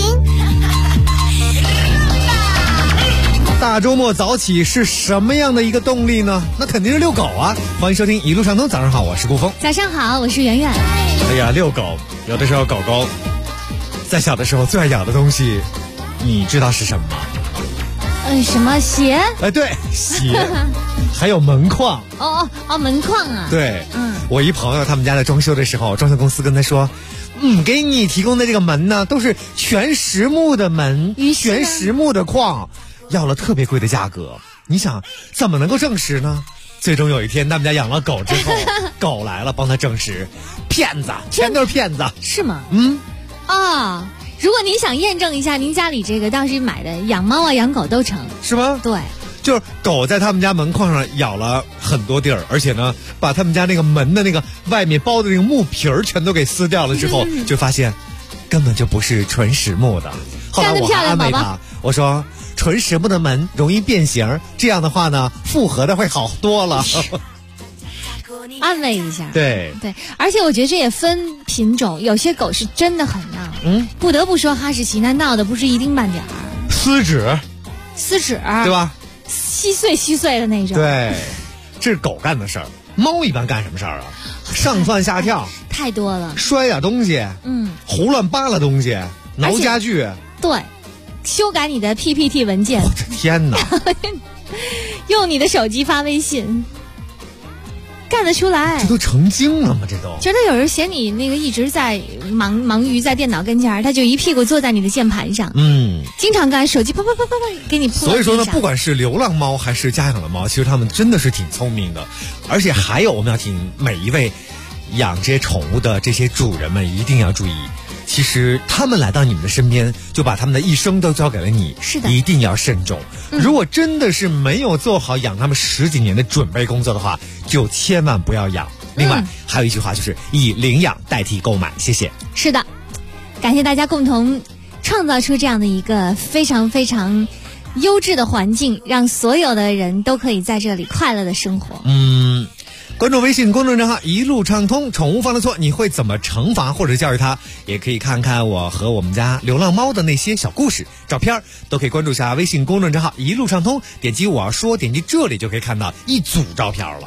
大周末早起是什么样的一个动力呢？那肯定是遛狗啊！欢迎收听一路畅通，早上好，我是顾峰。 早上好，我是圆圆。 哎呀，遛狗，有的时候狗狗在小的时候最爱咬的东西，你知道是什么吗？ 什么鞋？ 哎，对，鞋，还有门框。 哦，门框啊。 对，我一朋友他们家在装修的时候，装修公司跟他说。给你提供的这个门呢，都是全实木的门，全实木的框，要了特别贵的价格。你想怎么能够证实呢？最终有一天他们家养了狗之后，狗来了帮他证实，骗子，全都是骗子， 是吗？如果您想验证一下您家里这个当时买的养猫啊养狗都成， 是吗？ 对。 就是狗在他们家门框上咬了很多地儿，而且呢，把他们家那个门的那个外面包的那个木皮儿全都给撕掉了之后，就发现根本就不是纯实木的。后来我还安慰他，我说纯实木的门容易变形，这样的话呢，复合的会好多了。 安慰一下， 对， 而且我觉得这也分品种，有些狗是真的很闹，不得不说哈士奇那闹的不是一丁半点儿。 撕纸，对吧？ 稀碎的那种。 对，这是狗干的事儿。猫一般干什么事儿啊？上蹿下跳， 太多了， 摔点东西，胡乱扒拉东西，挠家具， 对，修改你的 PPT 文件。 我的天哪！ 用你的手机发微信，干得出来？ 这都成精了吗？这都觉得有人嫌你那个一直在忙于在电脑跟前，他就一屁股坐在你的键盘上，经常干，手机啪啪啪啪啪给你扑。 所以说呢，不管是流浪猫还是家养的猫，其实它们真的是挺聪明的。而且还有，我们要提醒每一位养这些宠物的这些主人们一定要注意，其实他们来到你们的身边，就把他们的一生都交给了你， 是的， 一定要慎重。如果真的是没有做好养他们10几年的准备工作的话，就千万不要养。另外还有一句话，就是以领养代替购买。谢谢。 是的，感谢大家共同创造出这样的一个非常非常优质的环境，让所有的人都可以在这里快乐的生活。 关注微信公众账号一路畅通，宠物犯了错你会怎么惩罚或者教育它？也可以看看我和我们家流浪猫的那些小故事照片，都可以关注一下微信公众账号一路畅通，点击我要说，点击这里就可以看到一组照片了。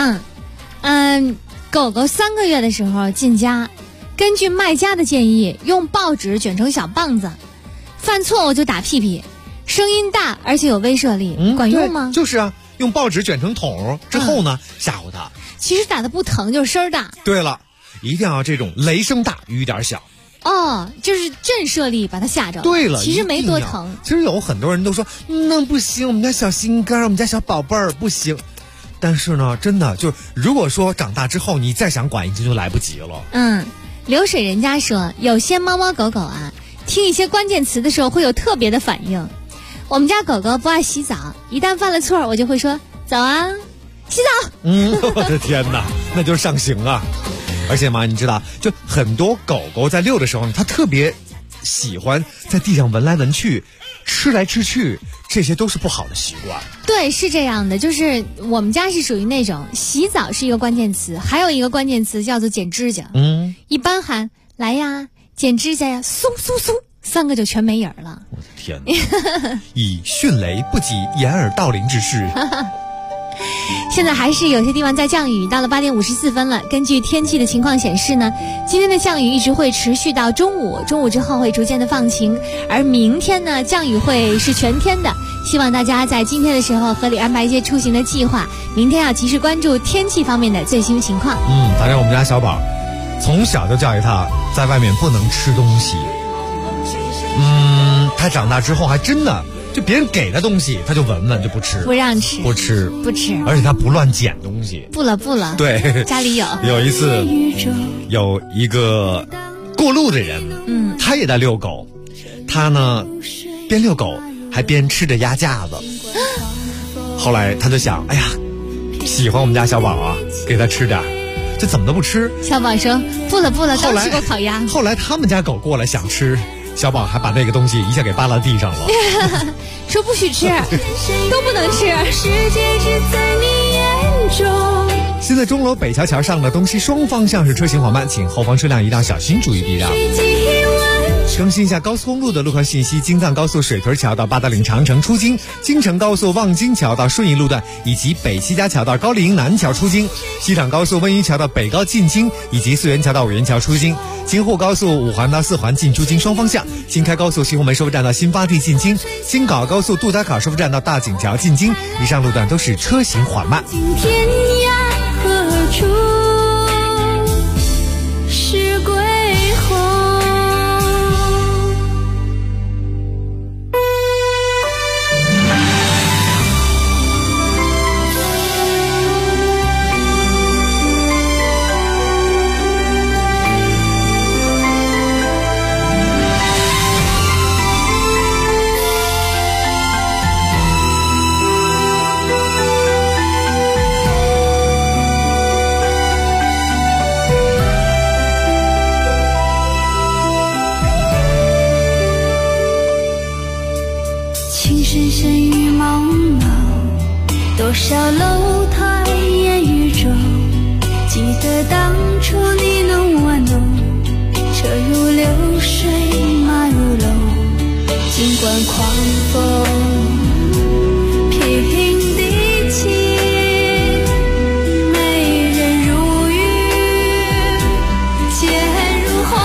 狗狗3个月的时候进家，根据卖家的建议，用报纸卷成小棒子，犯错误就打屁屁，声音大而且有威慑力，管用吗？ 就是啊，用报纸卷成桶之后呢，吓唬它。 其实打的不疼，就是声大。 对了，一定要这种雷声大雨点小。 就是震慑力把它吓着。 对了， 其实没多疼。 其实有很多人都说那不行，我们家小心肝，我们家小宝贝儿不行。但是呢，真的就如果说长大之后你再想管，已经就来不及了。 流水人家说，有些猫猫狗狗啊，听一些关键词的时候会有特别的反应。我们家狗狗不爱洗澡，一旦犯了错，我就会说早啊，洗澡。 我的天哪，那就是上刑啊！而且嘛，你知道，就很多狗狗在遛的时候呢，它特别喜欢在地上闻来闻去，吃来吃去，这些都是不好的习惯。 对，是这样的，就是我们家是属于那种洗澡是一个关键词，还有一个关键词叫做剪指甲。一般喊来呀，剪指甲呀，嗖嗖嗖，3个就全没影了。 我的天哪！以迅雷不及掩耳盗铃之势。 现在还是有些地方在降雨，到了8点54分了。根据天气的情况显示呢，今天的降雨一直会持续到中午之后会逐渐的放晴，而明天呢，降雨会是全天的。希望大家在今天的时候合理安排一些出行的计划，明天要及时关注天气方面的最新情况。 反正我们家小宝从小就教育他在外面不能吃东西。他长大之后还真的就别人给的东西他就闻闻就不吃， 不让吃， 不吃， 而且他不乱捡东西。 不了对， 家里有一次有一个过路的人，他也在遛狗，他呢边遛狗还边吃着鸭架子。后来他就想，哎呀，喜欢我们家小宝啊，给他吃点，这怎么都不吃。 小宝说不了，刚吃过烤鸭。 后来他们家狗过来想吃，小宝还把那个东西一下给扒拉地上了。 说不许吃，都不能吃。世界只在你眼中。 现在钟楼北桥桥上的东西双方向是车行缓慢，请后方车辆一定要小心注意避让。更新一下高速公路的路况信息：京藏高速水屯桥到八达岭长城出京，京承高速望京桥到顺义路段，以及北七家桥到高丽营南桥出京，西厂高速温榆桥到北高进京，以及泗源桥到五原桥出京，京沪高速五环到四环进出京双方向，新开高速西红门收费站到新发地进京，京港高速杜家考收费站到大井桥进京，以上路段都是车行缓慢。 天涯何处是归鸿？多少楼台烟雨中，记得当初你侬我侬，车如流水马如龙，尽管狂风平地起，美人如玉剑如虹。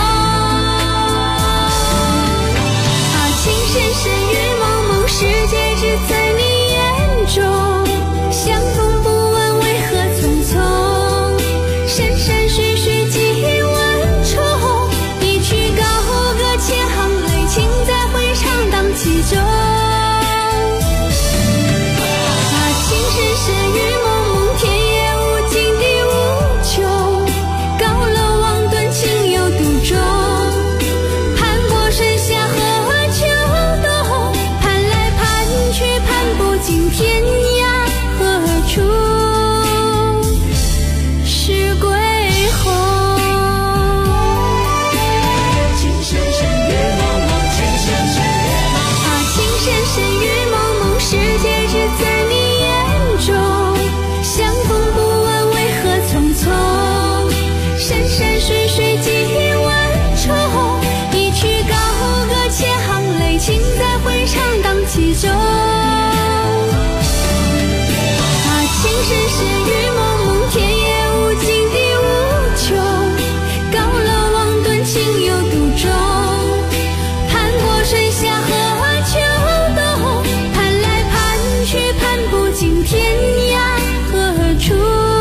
情深深雨蒙蒙，世界只在你眼中。相逢不问为何匆匆，山山水水几万重，一曲高歌千行泪，情在回肠荡气中。情深深雨蒙蒙，天也无尽地无穷，高楼望断情有独钟，攀过春夏和秋冬，攀来攀去攀不尽天涯。处是归鸿。情深深雨蒙蒙，情深深雨蒙蒙，世界只在你眼中。相逢不问为何匆匆，山山水水几万重，一曲高歌千行泪，情在回肠荡气中。深深雨蒙蒙，天也无尽地无穷，高楼望断情有独钟，攀过春夏和秋冬，攀来攀去攀不尽天涯何处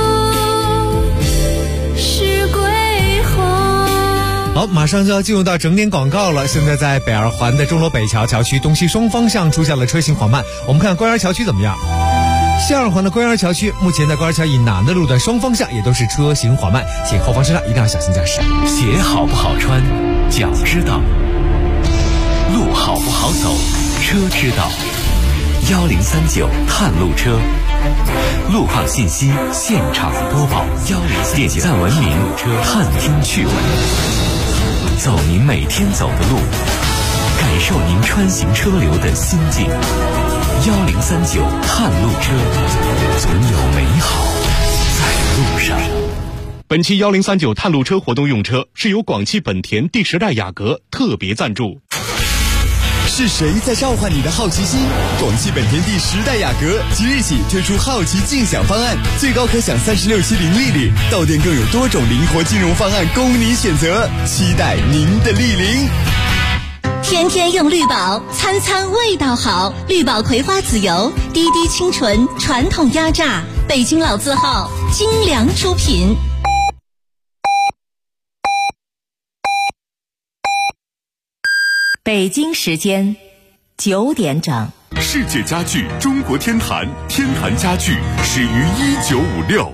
是归鸿。 好，马上就要进入到整点广告了。现在在北二环的钟楼北桥桥区东西双方向出现了车行缓慢，我们看官园桥区怎么样？西二环的官园桥区，目前在官园桥以南的路段双方向也都是车行缓慢，请后方车辆一定要小心驾驶。 鞋好不好穿，脚知道；路好不好走，车知道。1039探路车，路况信息现场播报。点赞文明，探听趣闻。 走您每天走的路，感受您穿行车流的心境。1039探路车，总有美好在路上。 本期1039探路车活动用车是由广汽本田第10代雅阁特别赞助。 是谁在召唤你的好奇心？广汽本田第10代雅阁即日起推出好奇竞享方案，最高可享36期零利率，到店更有多种灵活金融方案供你选择，期待您的莅临。 天天用绿宝，餐餐味道好。绿宝葵花籽油，滴滴清纯，传统压榨，北京老字号，精良出品。 北京时间9点整。 世界家具中国天坛，天坛家具始于1956。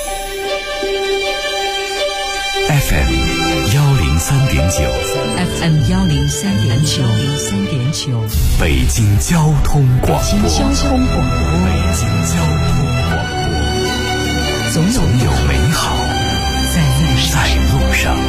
FM 103.9 FM 103.9 北京交通广播。 北京交通广播，总有美好在路上。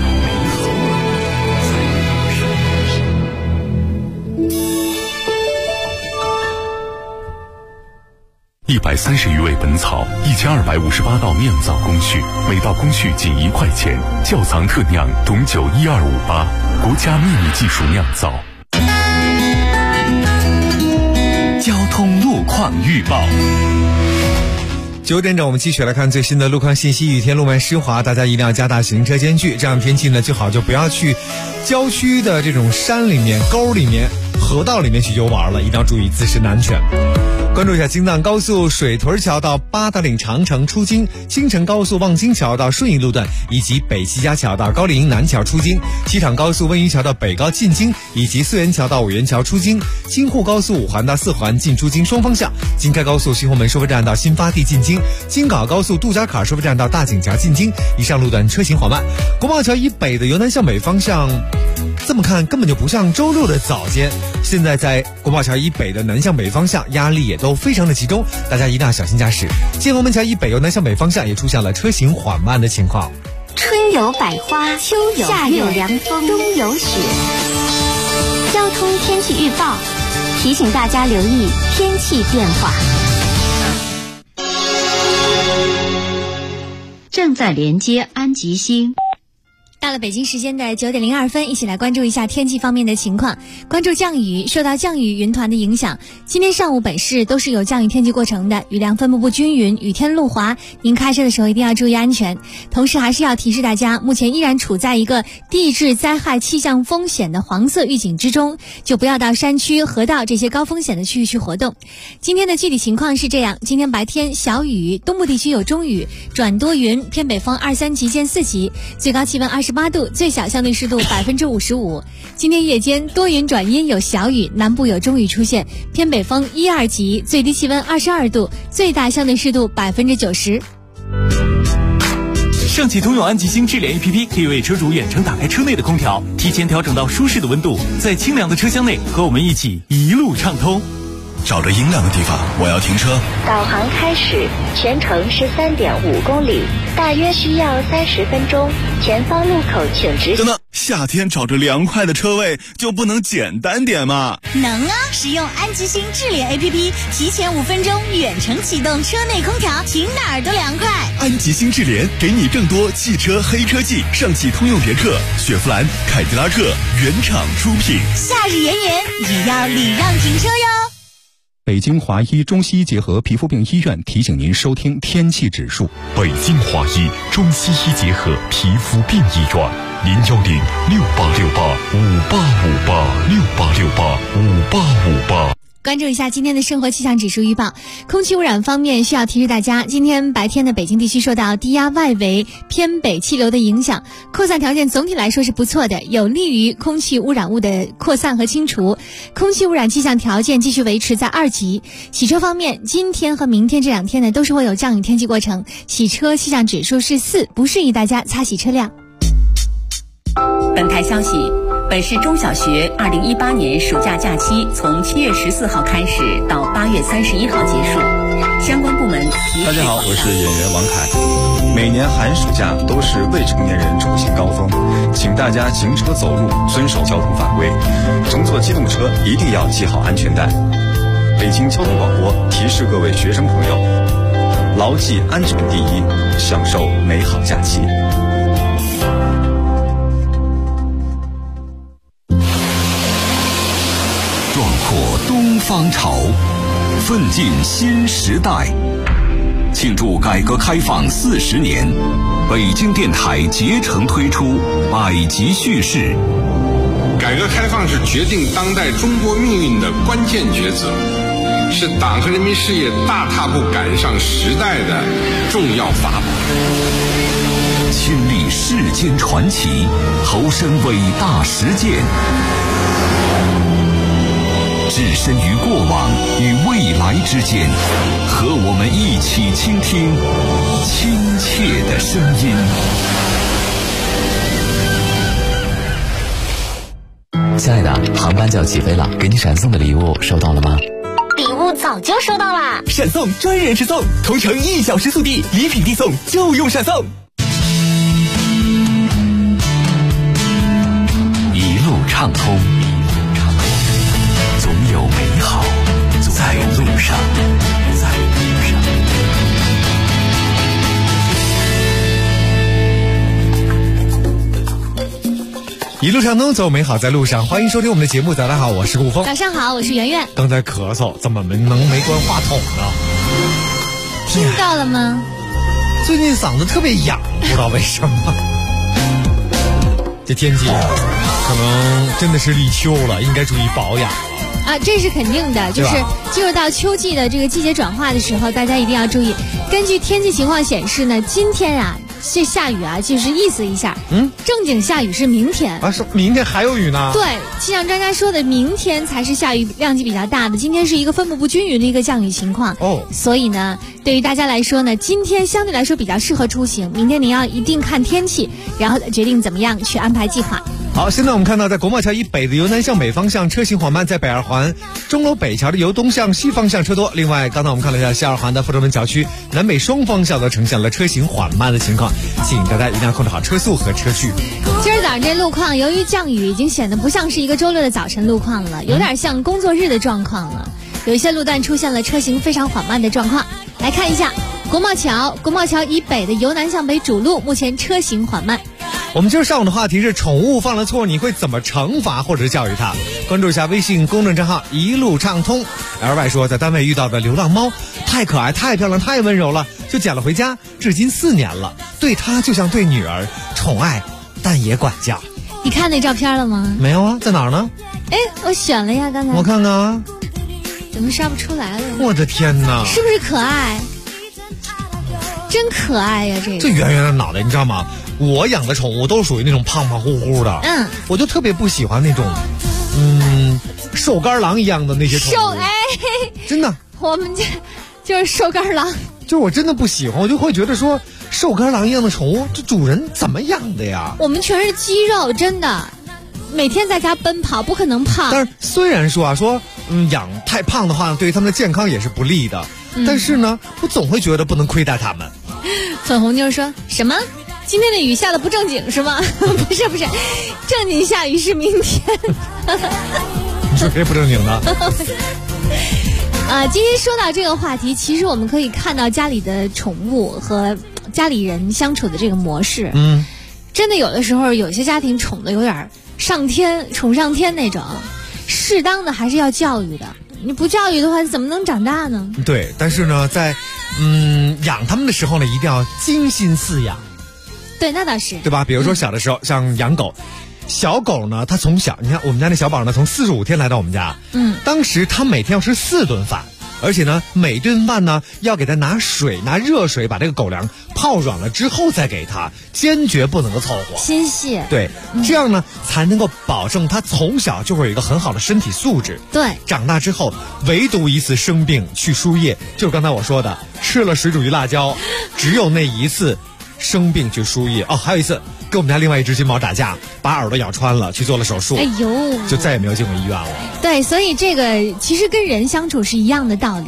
130余味本草，1258道酿造工序，每道工序仅1块钱。窖藏特酿董酒12588，国家秘密技术酿造。 交通路况预报。 9点整，我们继续来看最新的路况信息。雨天路面湿滑，大家一定要加大行车间距。这样天气呢，最好就不要去郊区的这种山里面、沟里面、河道里面去游玩了，一定要注意自身安全。关注一下京藏高速水屯桥到八达岭长城出京，京承高速望京桥到顺义路段，以及北齐家桥到高丽营南桥出京，西厂高速温榆桥到北高进京，以及淞源桥到五原桥出京，京沪高速5环到4环进出京双方向，京开高速西红门收费站到新发地进京，京港高速杜家坎收费站到大井夹进京，以上路段车行缓慢。国贸桥以北的由南向北方向，这么看根本就不像周六的早间，现在在国贸桥以北的南向北方向压力也都非常的集中，大家一定要小心驾驶。建国门桥以北由南向北方向也出现了车行缓慢的情况。 春有百花，秋有夏有凉风，冬有雪。交通天气预报提醒大家留意天气变化。 正在连接安吉星。 到了北京时间的9点02分，一起来关注一下天气方面的情况。关注降雨，受到降雨云团的影响，今天上午本市都是有降雨天气过程的，雨量分布不均匀，雨天路滑，您开车的时候一定要注意安全。同时还是要提示大家，目前依然处在一个地质灾害气象风险的黄色预警之中，就不要到山区、河道这些高风险的区域去活动。今天的具体情况是这样：今天白天小雨，东部地区有中雨转多云，偏北风2、3级见4级，最高气温28度，最小相对湿度55%。今天夜间多云转阴，有小雨，南部有中雨出现，偏北风1、2级，最低气温22度，最大相对湿度90%。 上汽通用安吉星智联 APP 可以为车主远程打开车内的空调，提前调整到舒适的温度，在清凉的车厢内和我们一起一路畅通。 找着阴凉的地方，我要停车。 导航开始，全程是3.5公里，大约需要30分钟。前方路口请直行。 等等，夏天找着凉快的车位就不能简单点吗？ 能啊！使用安吉星智联 APP， 提前5分钟远程启动车内空调，停哪儿都凉快。 安吉星智联给你更多汽车黑科技，上汽通用别克、雪佛兰、凯迪拉克原厂出品。 夏日炎炎，也要礼让停车哟。 北京华医中西医结合皮肤病医院提醒您收听天气指数。 北京华医中西医结合皮肤病医院，010-6868-5858，6868-5858。 关注一下今天的生活气象指数预报。空气污染方面，需要提示大家，今天白天的北京地区受到低压外围偏北气流的影响，扩散条件总体来说是不错的，有利于空气污染物的扩散和清除。空气污染气象条件继续维持在2级。洗车方面，今天和明天这2天呢，都是会有降雨天气过程，洗车气象指数是4，不适宜大家擦洗车辆。 本台消息，本市中小学2018年暑假假期从7月14号开始到8月31号结束。 相关部门提大家好，我是演员王凯。每年寒暑假都是未成年人出行高峰，请大家行车走路遵守交通法规，乘坐机动车一定要系好安全带。北京交通广播提示各位学生朋友，牢记安全第一，享受美好假期。 壮阔东方潮，奋进新时代。庆祝改革开放40年，北京电台竭诚推出百集叙事。 改革开放是决定当代中国命运的关键抉择，是党和人民事业大踏步赶上时代的重要法宝。 亲历世间传奇，投身伟大实践，置身于过往与未来之间，和我们一起倾听亲切的声音。 亲爱的，航班就要起飞了，给你闪送的礼物收到了吗？ 礼物早就收到啦， 闪送专人直送，同城1小时速递，礼品递送，就用闪送。 一路畅通，总有美好在路上。 一路畅通，走美好在路上。欢迎收听我们的节目，早上好，我是顾峰。 早上好，我是圆圆。 刚才咳嗽，怎么能没关话筒呢？ 听到了吗？ 最近嗓子特别痒，不知道为什么。这天气可能真的是立秋了，应该注意保养啊，这是肯定的，就是进入到秋季的这个季节转化的时候，大家一定要注意。根据天气情况显示呢，今天啊这下雨啊，就是意思一下，正经下雨是明天啊，是明天还有雨呢？ 对，气象专家说的，明天才是下雨量级比较大的，今天是一个分布不均匀的一个降雨情况哦。 所以呢，对于大家来说呢，今天相对来说比较适合出行，明天你要一定看天气，然后决定怎么样去安排计划。 好，现在我们看到在国贸桥以北的由南向北方向车行缓慢，在北二环钟楼北桥的由东向西方向车多。另外，刚才我们看了一下西二环的阜成门桥区南北双方向都呈现了车行缓慢的情况，请大家一定要控制好车速和车距。 今儿早上这路况，由于降雨，已经显得不像是一个周六的早晨路况了，有点像工作日的状况了。有一些路段出现了车行非常缓慢的状况。来看一下国贸桥以北的由南向北主路，目前车行缓慢。 我们今儿上午的话题是宠物犯了错你会怎么惩罚或者教育它？关注一下微信公众账号一路畅通。LY 说，在单位遇到的流浪猫太可爱太漂亮太温柔了，就捡了回家，至今4年了，对它就像对女儿，宠爱但也管教。 你看那照片了吗？ 没有啊，在哪儿呢？ 哎，我选了呀，刚才我看看啊， 怎么刷不出来了？ 我的天哪， 是不是可爱？真可爱呀，这个。 这圆圆的脑袋，你知道吗？我养的宠物都属于那种胖胖乎乎的，我就特别不喜欢那种，瘦干狼一样的那些宠物。真的， 我们家就是瘦干狼。 就是我真的不喜欢，我就会觉得说，瘦干狼一样的宠物，这主人怎么养的呀？ 我们全是肌肉，真的，每天在家奔跑，不可能胖。 但是虽然说养太胖的话，对于他们的健康也是不利的，但是呢，我总会觉得不能亏待他们。 粉红妞说什么？今天的雨下的不正经是吗？不是，正经下雨是明天。 你说谁不正经的？ 今天说到这个话题，其实我们可以看到家里的宠物和家里人相处的这个模式。真的有的时候有些家庭宠的有点宠上天那种，适当的还是要教育的。你不教育的话，怎么能长大呢？ 对，但是呢，在养他们的时候呢，一定要精心饲养。 对，那倒是， 对吧？比如说小的时候，像养狗，小狗呢，它从小，你看我们家那小宝呢，从45天来到我们家，当时它每天要吃4顿饭，而且呢，每顿饭呢要给它拿热水把这个狗粮泡软了之后再给它，坚决不能够凑合。 心细。 对，这样呢才能够保证它从小就会有一个很好的身体素质。 对， 长大之后唯独一次生病去输液，就是刚才我说的，吃了水煮鱼辣椒，只有那一次。生病去输液还有一次跟我们家另外一只金毛打架，把耳朵咬穿了，去做了手术， 哎呦， 就再也没有进过医院了。 对，所以这个其实跟人相处是一样的道理。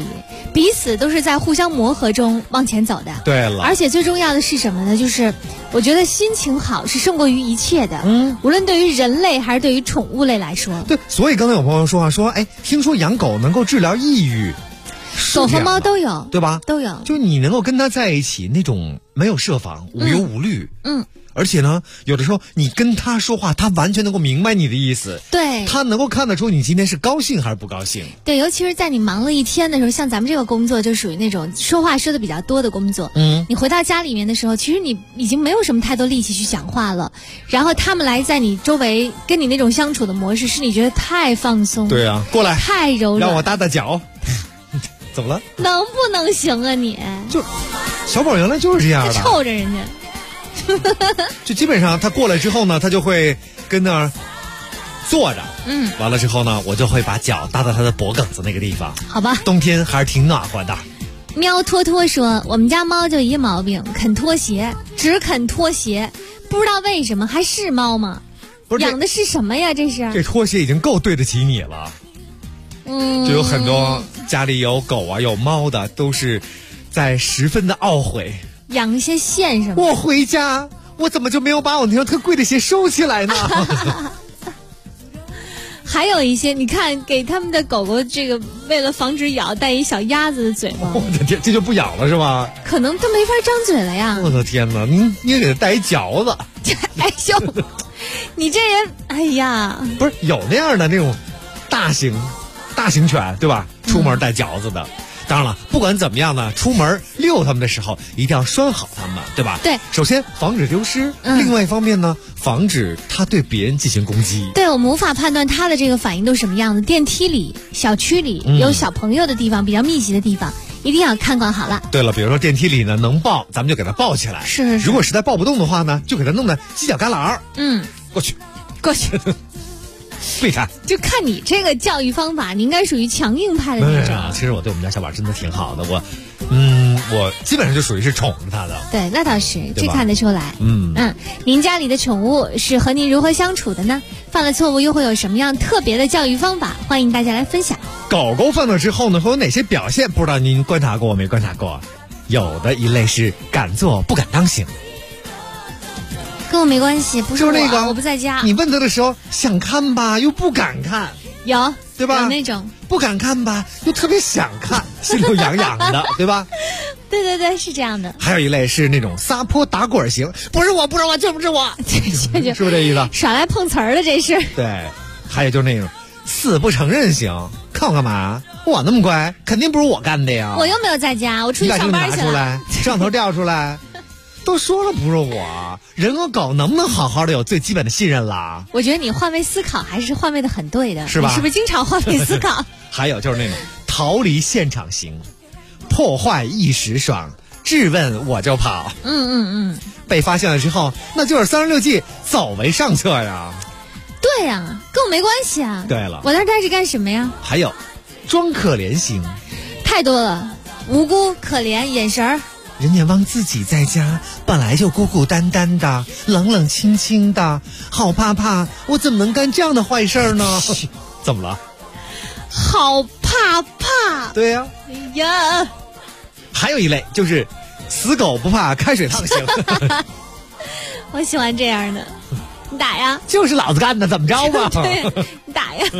彼此都是在互相磨合中往前走的。 对了， 而且最重要的是什么呢？就是我觉得心情好是胜过于一切的。无论对于人类还是对于宠物类来说。 对，所以刚才有朋友说哎，听说养狗能够治疗抑郁。 狗和猫都有， 对吧？ 都有， 就你能够跟它在一起，那种没有设防、无忧无虑。而且呢，有的时候你跟它说话，它完全能够明白你的意思。 对， 它能够看得出你今天是高兴还是不高兴。 对，尤其是在你忙了一天的时候，像咱们这个工作就属于那种说话说的比较多的工作。你回到家里面的时候，其实你已经没有什么太多力气去讲话了。然后他们来在你周围跟你那种相处的模式，是你觉得太放松。 对啊，过来， 太柔软， 让我搭搭脚。怎么了？ 能不能行啊你？ 就小宝原来就是这样的， 臭着人家。 就基本上他过来之后呢，他就会跟那儿坐着，完了之后呢，我就会把脚搭到他的脖梗子那个地方。 好吧， 冬天还是挺暖和的。 喵托托说，我们家猫就一毛病，啃拖鞋，只啃拖鞋，不知道为什么。还是猫吗？ 不是， 养的是什么呀？这是这拖鞋已经够对得起你了。就有很多家里有狗啊有猫的，都是在十分的懊悔。 养一些线什么的。 我回家，我怎么就没有把我那双特贵的鞋收起来呢？ 还有一些，你看给他们的狗狗这个为了防止咬，带一小鸭子的嘴巴。 我的天，这就不咬了是吧？ 可能它没法张嘴了呀。 我的天哪，你也给它带一嚼子。 哎呦，你这人，哎呀， 不是有那样的那种大型犬对吧？出门带嚼子的。当然了，不管怎么样呢，出门遛他们的时候一定要拴好他们，对吧？ 对， 首先防止丢失，另外一方面呢，防止它对别人进行攻击。 对，我们无法判断它的这个反应都什么样子。电梯里、小区里有小朋友的地方，比较密集的地方，一定要看管好了。 对了，比如说电梯里呢能抱，咱们就给它抱起来。 是。 如果实在抱不动的话呢，就给它弄在犄角旮旯。过去。避开。 就看你这个教育方法，你应该属于强硬派的那种。 其实我对我们家小宝真的挺好的，我基本上就属于是宠着他的。 对，那倒是，这看得出来。您家里的宠物是和您如何相处的呢？犯了错误又会有什么样特别的教育方法？欢迎大家来分享。 狗狗犯了之后呢，会有哪些表现？不知道您观察过没观察过？有的一类是敢做不敢当型。 跟我没关系，不是我， 就是那个我不在家。 你问他的时候想看吧，又不敢看， 有对吧？ 有那种不敢看吧，又特别想看，心头痒痒的，对吧？ 对对对，是这样的。 还有一类是那种撒泼打滚型，不是我，不是我，就不是我，是不是这意思？ 耍来碰瓷儿的，这是。 对，还有就是那种死不承认型，看我干嘛？我那么乖，肯定不是我干的呀。 我又没有在家，我出去上班去了。 你把这个拿出来，摄像头调出来。都说了不是我，人和狗能不能好好的有最基本的信任啦？ 我觉得你换位思考还是换位的很对的， 是吧？ 你是不是经常换位思考？ 还有就是那种逃离现场型，破坏一时爽，质问我就跑。被发现了之后，那就是36计，走为上策呀。 对呀，跟我没关系啊。 对了， 我那待着干什么呀？ 还有装可怜型， 太多了，无辜、可怜、眼神儿。 人家汪自己在家本来就孤孤单单的，冷冷清清的，好怕怕，我怎么能干这样的坏事呢？怎么了？ 好怕怕。 对呀。 哎呀， 还有一类就是死狗不怕开水烫型。 我喜欢这样的，你打呀。 就是老子干的，怎么着吧？ 对，你打呀。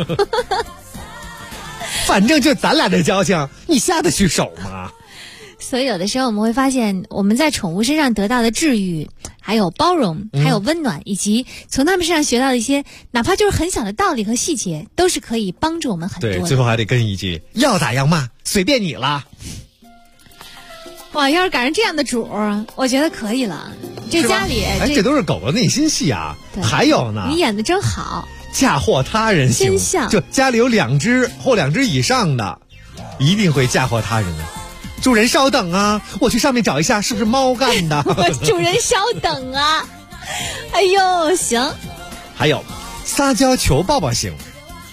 反正就咱俩这交情，你下得去手吗？ 所以有的时候我们会发现，我们在宠物身上得到的治愈，还有包容，还有温暖，以及从他们身上学到的一些哪怕就是很小的道理和细节，都是可以帮助我们很多的。 对，最后还得跟一句要打要骂随便你了。 哇，要是赶上这样的主儿，我觉得可以了。这家里这都是狗的内心戏啊。还有呢， 你演的真好。 嫁祸他人型，就家里有2只或2只以上的，一定会嫁祸他人。主人稍等啊，我去上面找一下是不是猫干的。 主人稍等啊，哎呦，行。 还有撒娇求抱抱型，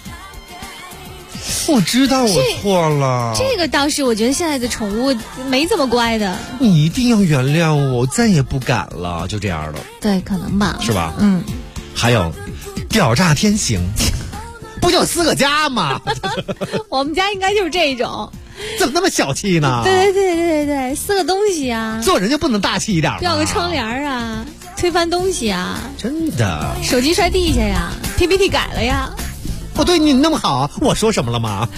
我知道我错了。 这个倒是我觉得现在的宠物没这么乖的。 你一定要原谅我，再也不敢了，就这样的。 对，可能吧。 是吧？还有屌炸天型，不就4个家吗？ 我们家应该就是这种。 怎么那么小气呢？ 对，撕个东西啊！ 做人就不能大气一点吗？ 掉个窗帘啊，推翻东西啊！ 真的， 手机摔地下呀 ，PPT 改了呀！ 我对你那么好，我说什么了吗？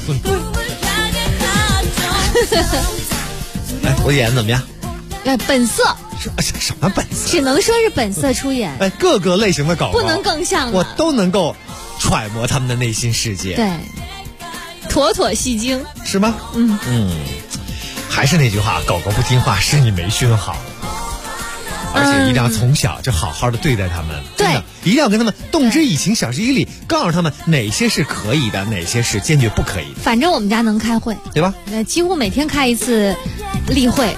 哎，我演怎么样？ 本色。 什么本色？ 只能说是本色出演。 哎，各个类型的狗狗不能更像了， 我都能够揣摩他们的内心世界。 对，妥妥戏精， 是吗？还是那句话，狗狗不听话是你没训好，而且一定要从小就好好的对待他们。 对， 一定要跟他们动之以情，晓之以理，告诉他们哪些是可以的，哪些是坚决不可以的。 反正我们家能开会， 对吧？ 几乎每天开一次例会。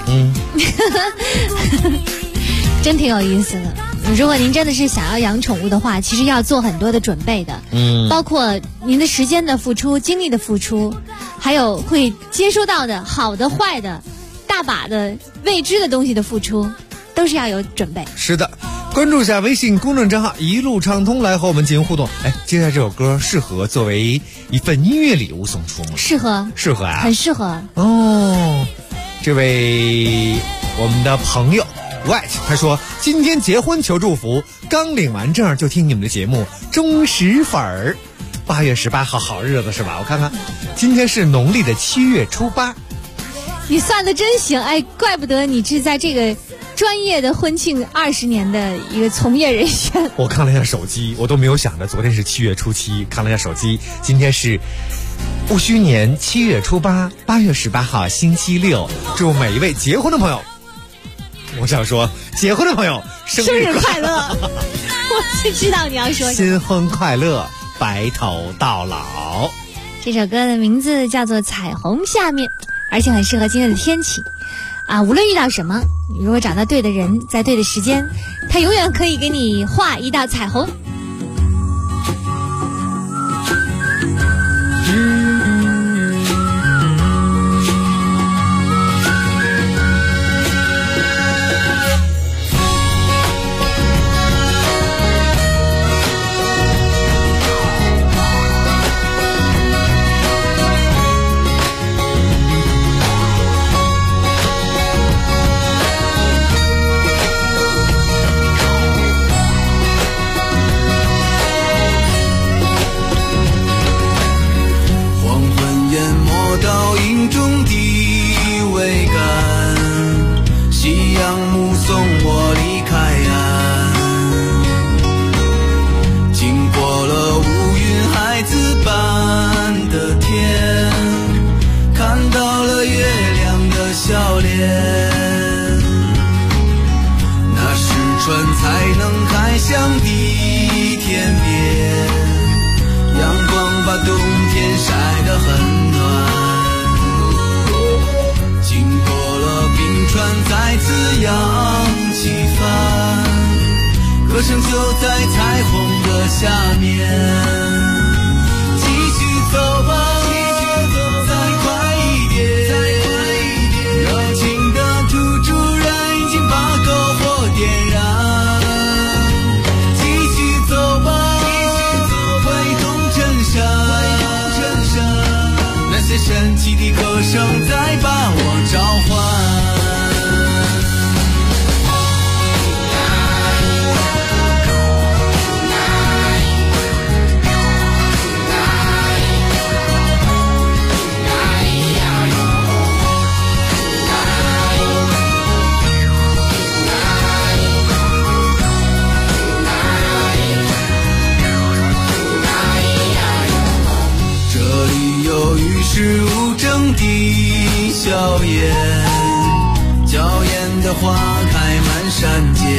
真挺有意思的。如果您真的是想要养宠物的话，其实要做很多的准备的，包括您的时间的付出、精力的付出，还有会接收到的好的、坏的、大把的未知的东西的付出，都是要有准备。 是的，关注一下微信公众账号一路畅通，来和我们进行互动。哎，接下来这首歌适合作为一份音乐礼物送出吗？ 适合啊， 很适合哦。这位我们的朋友 White 他说，今天结婚求祝福，刚领完证就听你们的节目，忠实粉儿。8月18号好日子是吧？我看看，今天是农历的7月初8。 你算的真行，哎，怪不得你是在这个专业的婚庆20年的一个从业人员。 我看了一下手机，我都没有想着昨天是7月初7，看了一下手机，今天是戊戌年7月初8，8月18号星期六。祝每一位结婚的朋友，我想说结婚的朋友生日快乐。 我就知道你要说新婚快乐，白头到老。 这首歌的名字叫做《彩虹下面》，而且很适合今天的天气啊！无论遇到什么，你如果找到对的人，在对的时间，他永远可以给你画一道彩虹。 神奇的歌声在把我召唤。这里有与世无争的硝烟，娇艳的花开满山间，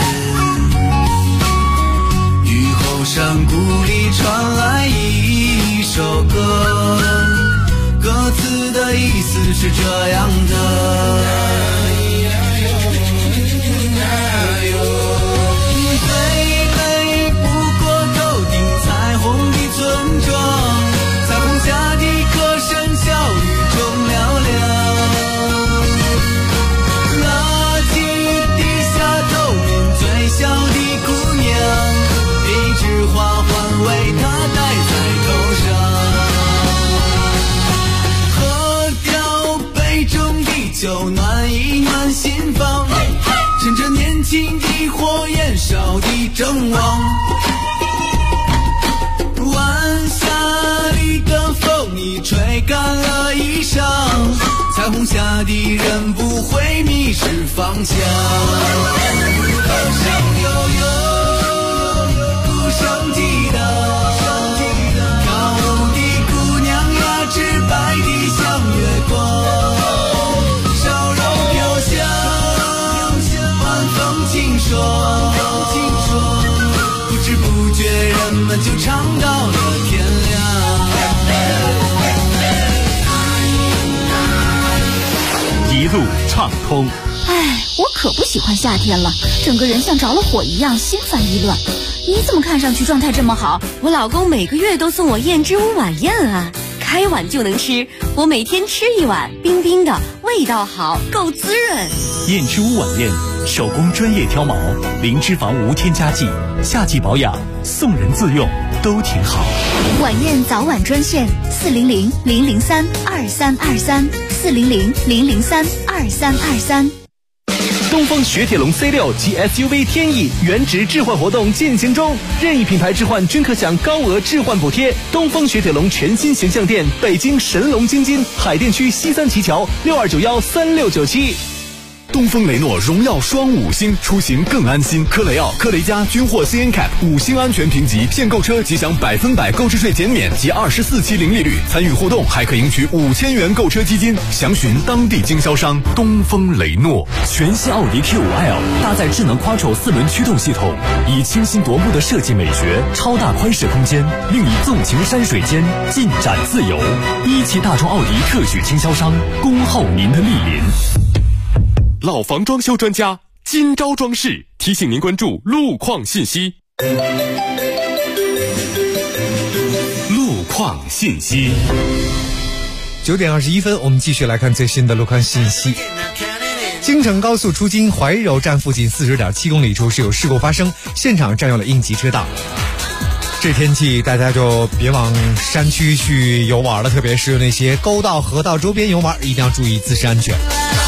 雨后山谷里传来一首歌，歌词的意思是这样的。为他戴在头上，喝掉酒暖一暖心房，趁着年轻的火焰烧的正旺。晚霞里的风你吹干了衣裳，彩虹下的人不会迷失方向。歌声悠悠，鼓声激荡，跳舞的姑娘呀，直白的像月光，烧肉飘香，晚风清爽，不知不觉人们就唱到了天亮。 一路畅通。 哎，我可不喜欢夏天了，整个人像着了火一样，心烦意乱。你怎么看上去状态这么好？ 我老公每个月都送我燕之屋晚宴啊，开碗就能吃，我每天吃一碗，冰冰的，味道好，够滋润。 燕之屋晚宴，手工专业挑毛，零脂肪无添加剂，夏季保养，送人自用都挺好。 晚宴早晚专线400-003-2323，400-003-2323。 东风雪铁龙 C6 及 SUV 天翼原值置换活动进行中，任意品牌置换均可享高额置换补贴。东风雪铁龙全新形象店，北京神龙京津海淀区西三旗桥62913697。 东风雷诺荣耀双5星，出行更安心。科雷傲、科雷嘉均获 CNCAP 5星安全评级，现购车即享100%购置税减免及24期零利率，参与互动还可赢取5000元购车基金。详询当地经销商。东风雷诺。 全新奥迪 Q5L 搭载智能 Quattro 4轮驱动系统，以清新夺目的设计美学、超大宽敞空间，令你纵情山水间，尽展自由。一汽大众奥迪特许经销商，恭候您的莅临。 老房装修专家金招装饰提醒您关注路况信息。 路况信息。 9点21分，我们继续来看最新的路况信息。京承高速出京怀柔站附近40.7公里处是有事故发生，现场占用了应急车道。这天气大家就别往山区去游玩了，特别是那些沟道、河道周边游玩，一定要注意自身安全。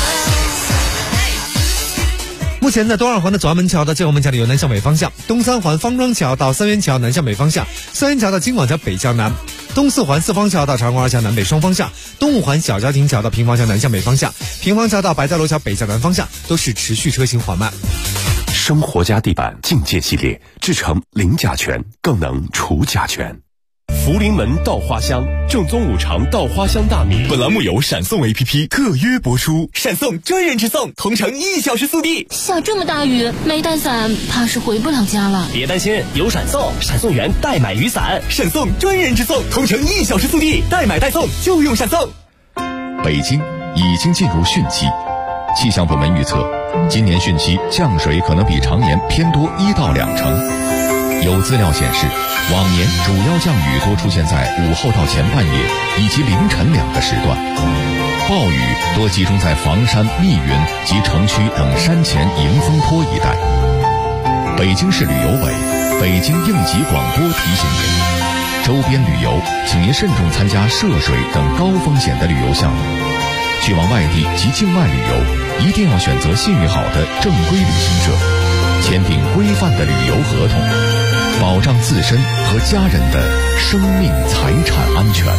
目前在东二环的左安门桥到建国门桥的由南向北方向，东三环方庄桥到三元桥南向北方向，三元桥到京广桥北向南，东四环四方桥到长光二桥南北双方向，东五环小交亭桥到平房桥南向北方向，平房桥到白蕉楼桥北向南方向都是持续车行缓慢。 生活家地板境界系列，制成零甲醛，更能除甲醛。 福临门稻花香，正宗五常稻花香大米。本栏目由闪送 APP 特约播出。 闪送专人直送，同城1小时速递。 下这么大雨，没带伞，怕是回不了家了。 别担心，有闪送，闪送员代买雨伞。闪送专人直送，同城1小时速递，代买代送，就用闪送。 北京已经进入汛期，气象部门预测，今年汛期降水可能比常年偏多1到2成。有资料显示，往年主要降雨多出现在午后到前半夜以及凌晨2个时段，暴雨多集中在房山、密云及城区等山前迎风坡一带。北京市旅游委、北京应急广播提醒您，周边旅游请您慎重参加涉水等高风险的旅游项目。去往外地及境外旅游，一定要选择信誉好的正规旅行社，签订规范的旅游合同，保障自身和家人的生命财产安全。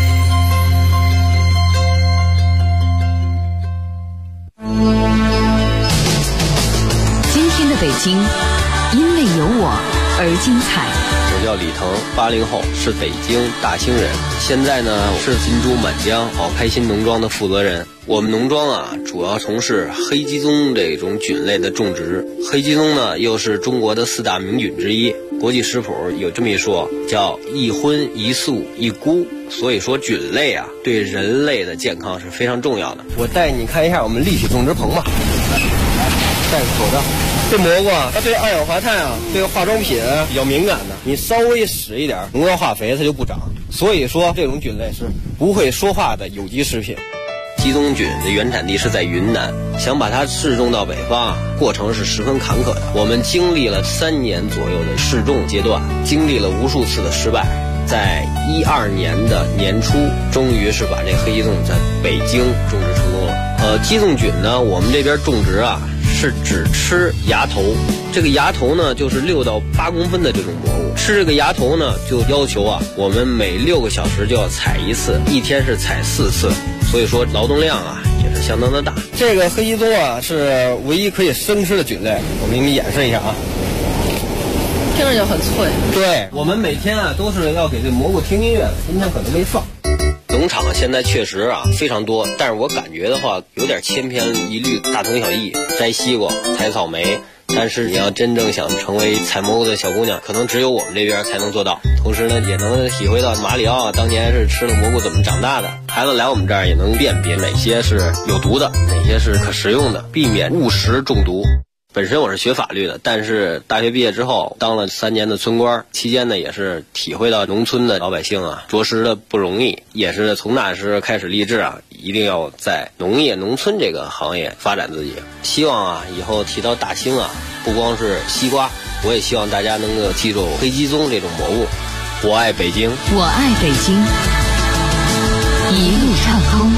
今天的北京，因为有我而精彩。 我叫李腾，80后，是北京大兴人。现在呢，是金珠满江好开心农庄的负责人。我们农庄啊，主要从事黑鸡枞这种菌类的种植。黑鸡枞呢，又是中国的4大名菌之一。国际食谱有这么一说，叫一荤一素一菇。所以说菌类啊，对人类的健康是非常重要的。我带你看一下我们立体种植棚吧。戴个口罩。这蘑菇啊，它对二氧化碳啊，对化妆品比较敏感的，你稍微使一点农药化肥它就不长。所以说这种菌类是不会说话的有机食品。鸡枞菌的原产地是在云南，想把它试种到北方，过程是十分坎坷的。我们经历了3年左右的试种阶段，经历了无数次的失败，在12年的年初，终于是把这黑鸡枞在北京种植成功了。 鸡枞菌呢，我们这边种植啊是只吃芽头，这个芽头呢就是6到8公分的这种蘑菇。吃这个芽头呢，就要求啊，我们每6个小时就要采一次，一天是采4次，所以说劳动量啊也是相当的大。这个黑鸡枞啊是唯一可以生吃的菌类，我给你们演示一下啊。听着就很脆。对，我们每天啊都是要给这蘑菇听音乐的，今天可能没放。农场现在确实啊非常多，但是我感觉的话有点千篇一律，大同小异。摘西瓜、采草莓，但是你要真正想成为采蘑菇的小姑娘，可能只有我们这边才能做到。同时呢，也能体会到马里奥当年是吃了蘑菇怎么长大的。孩子来我们这儿也能辨别哪些是有毒的，哪些是可食用的，避免误食中毒。本身我是学法律的，但是大学毕业之后当了3年的村官，期间呢也是体会到农村的老百姓啊着实的不容易，也是从那时开始立志啊，一定要在农业农村这个行业发展自己。希望啊以后提到大兴啊，不光是西瓜，我也希望大家能够记住黑鸡枞这种蘑菇。我爱北京， 我爱北京，一路畅通。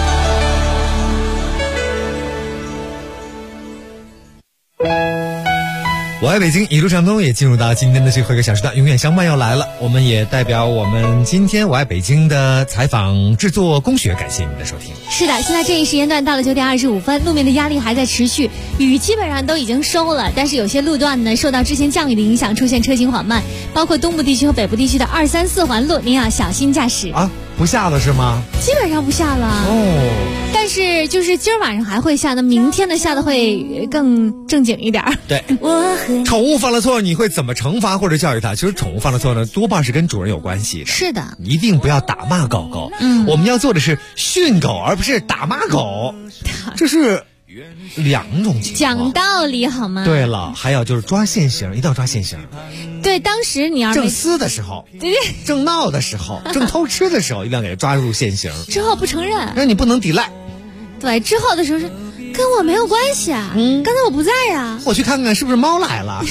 我爱北京一路畅通，也进入到今天的最后一个小时段，永远相伴要来了。我们也代表我们今天我爱北京的采访制作工学，感谢您的收听。 是的，现在这一时间段到了9点25分，路面的压力还在持续，雨基本上都已经收了，但是有些路段呢受到之前降雨的影响，出现车行缓慢，包括东部地区和北部地区的2、3、4环路，您要小心驾驶啊。不下了是吗？ 基本上不下了哦，但是就是今儿晚上还会下，那明天的下的会更正经一点。 对，宠物犯了错，你会怎么惩罚或者教育它？其实宠物犯了错呢，多半是跟主人有关系的。 是的， 一定不要打骂狗狗。我们要做的是训狗，而不是打骂狗，这是2种情况。 讲道理好吗？ 对了，还有就是抓现行，一定要抓现行。 对，当时你要正撕的时候，对，正闹的时候，正偷吃的时候，一定要给抓入现行。 之后不承认， 那你不能抵赖。 对，之后的时候是跟我没有关系啊，刚才我不在啊， 我去看看是不是猫来了。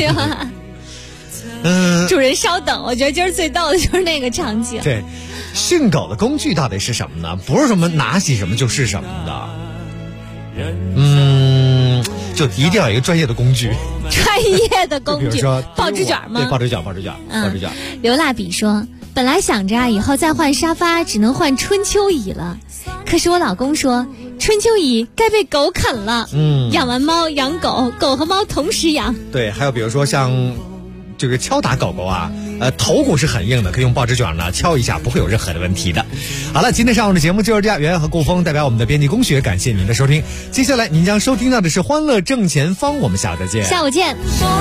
主人稍等，我觉得今儿最逗的就是那个场景。 对，训狗的工具到底是什么呢？不是什么拿起什么就是什么的。就一定要有一个专业的工具。 专业的工具， 比如说报纸卷吗？ 对，报纸卷。 刘蜡笔说，本来想着以后再换沙发只能换春秋椅了，可是我老公说春秋椅该被狗啃了。养完猫养狗，狗和猫同时养。对， 还有比如说像这个敲打狗狗啊，头骨是很硬的，可以用报纸卷呢敲一下，不会有任何的问题的。好了，今天上午的节目就是这样，圆圆和顾峰代表我们的编辑工学，感谢您的收听。接下来您将收听到的是欢乐正前方，我们下午再见。 下午见。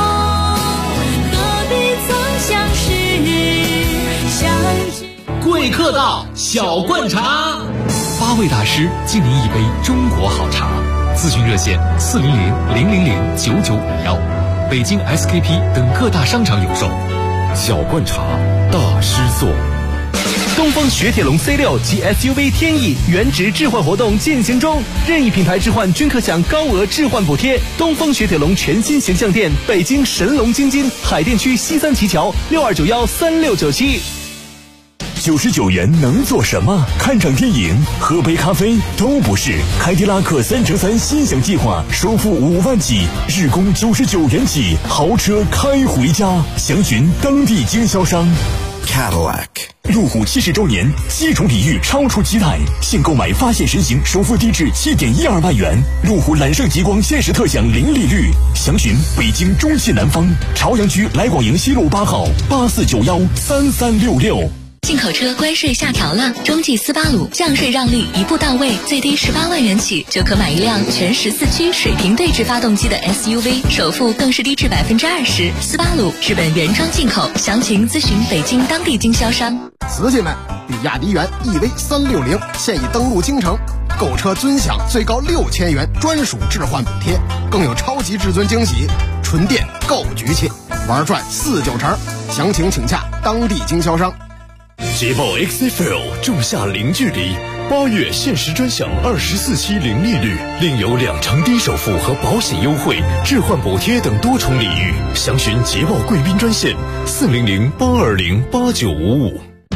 贵客到，小灌茶 ，8位大师敬您一杯中国好茶。咨询热线400-000-9951，北京 SKP 等各大商场有售。 小灌茶，大师做。 东风雪铁龙 C6 及 SUV 天翼原值置换活动进行中，任意品牌置换均可享高额置换补贴。东风雪铁龙全新形象店，北京神龙京津海淀区西三旗桥62913697。 99元能做什么？看场电影、喝杯咖啡都不是。凯迪拉克3乘3心想计划，首付5万起，日供99元起，豪车开回家。详询当地经销商。 Cadillac 路虎70周年7重礼遇超出期待，现购买发现神行首付低至7.12万元，路虎揽胜极光限时特享零利率。详询北京中信南方朝阳区来广营西路8号84913366。 进口车关税下调了，中继斯巴鲁降税让利一步到位，最低18万元起就可买一辆全14驱水平对置发动机的 SUV， 首付更是低至20%。斯巴鲁日本原装进口，详情咨询北京当地经销商。 瓷器们，比亚迪元 EV360现已登陆京城，购车尊享最高6000元专属置换补贴，更有超级至尊惊喜，纯电够局气，玩转49成，详情请洽当地经销商。 捷豹 XFL 仲夏零距离，8月限时专享24期零利率，另有2成低首付和保险优惠、置换补贴等多重礼遇。详询捷豹贵宾专线400-820-8955。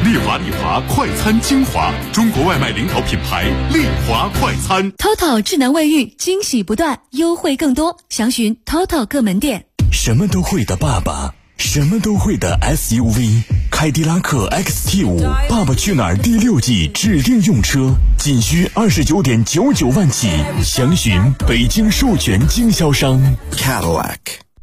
丽华快餐精华，中国外卖领导品牌丽华快餐。 TOTO 智能卫浴，惊喜不断，优惠更多，详询 TOTO 各门店。 什么都会的爸爸，什么都会的 SUV， 凯迪拉克 XT5 爸爸去哪儿第6季指定用车，仅需29.99万起，详询北京授权经销商 Cadillac。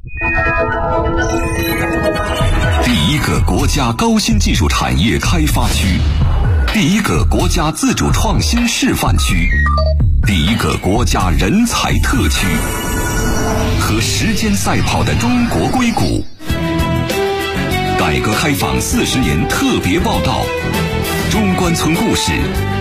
第一个国家高新技术产业开发区，第一个国家自主创新示范区，第一个国家人才特区，和时间赛跑的中国硅谷。改革开放40年特别报道，中关村故事，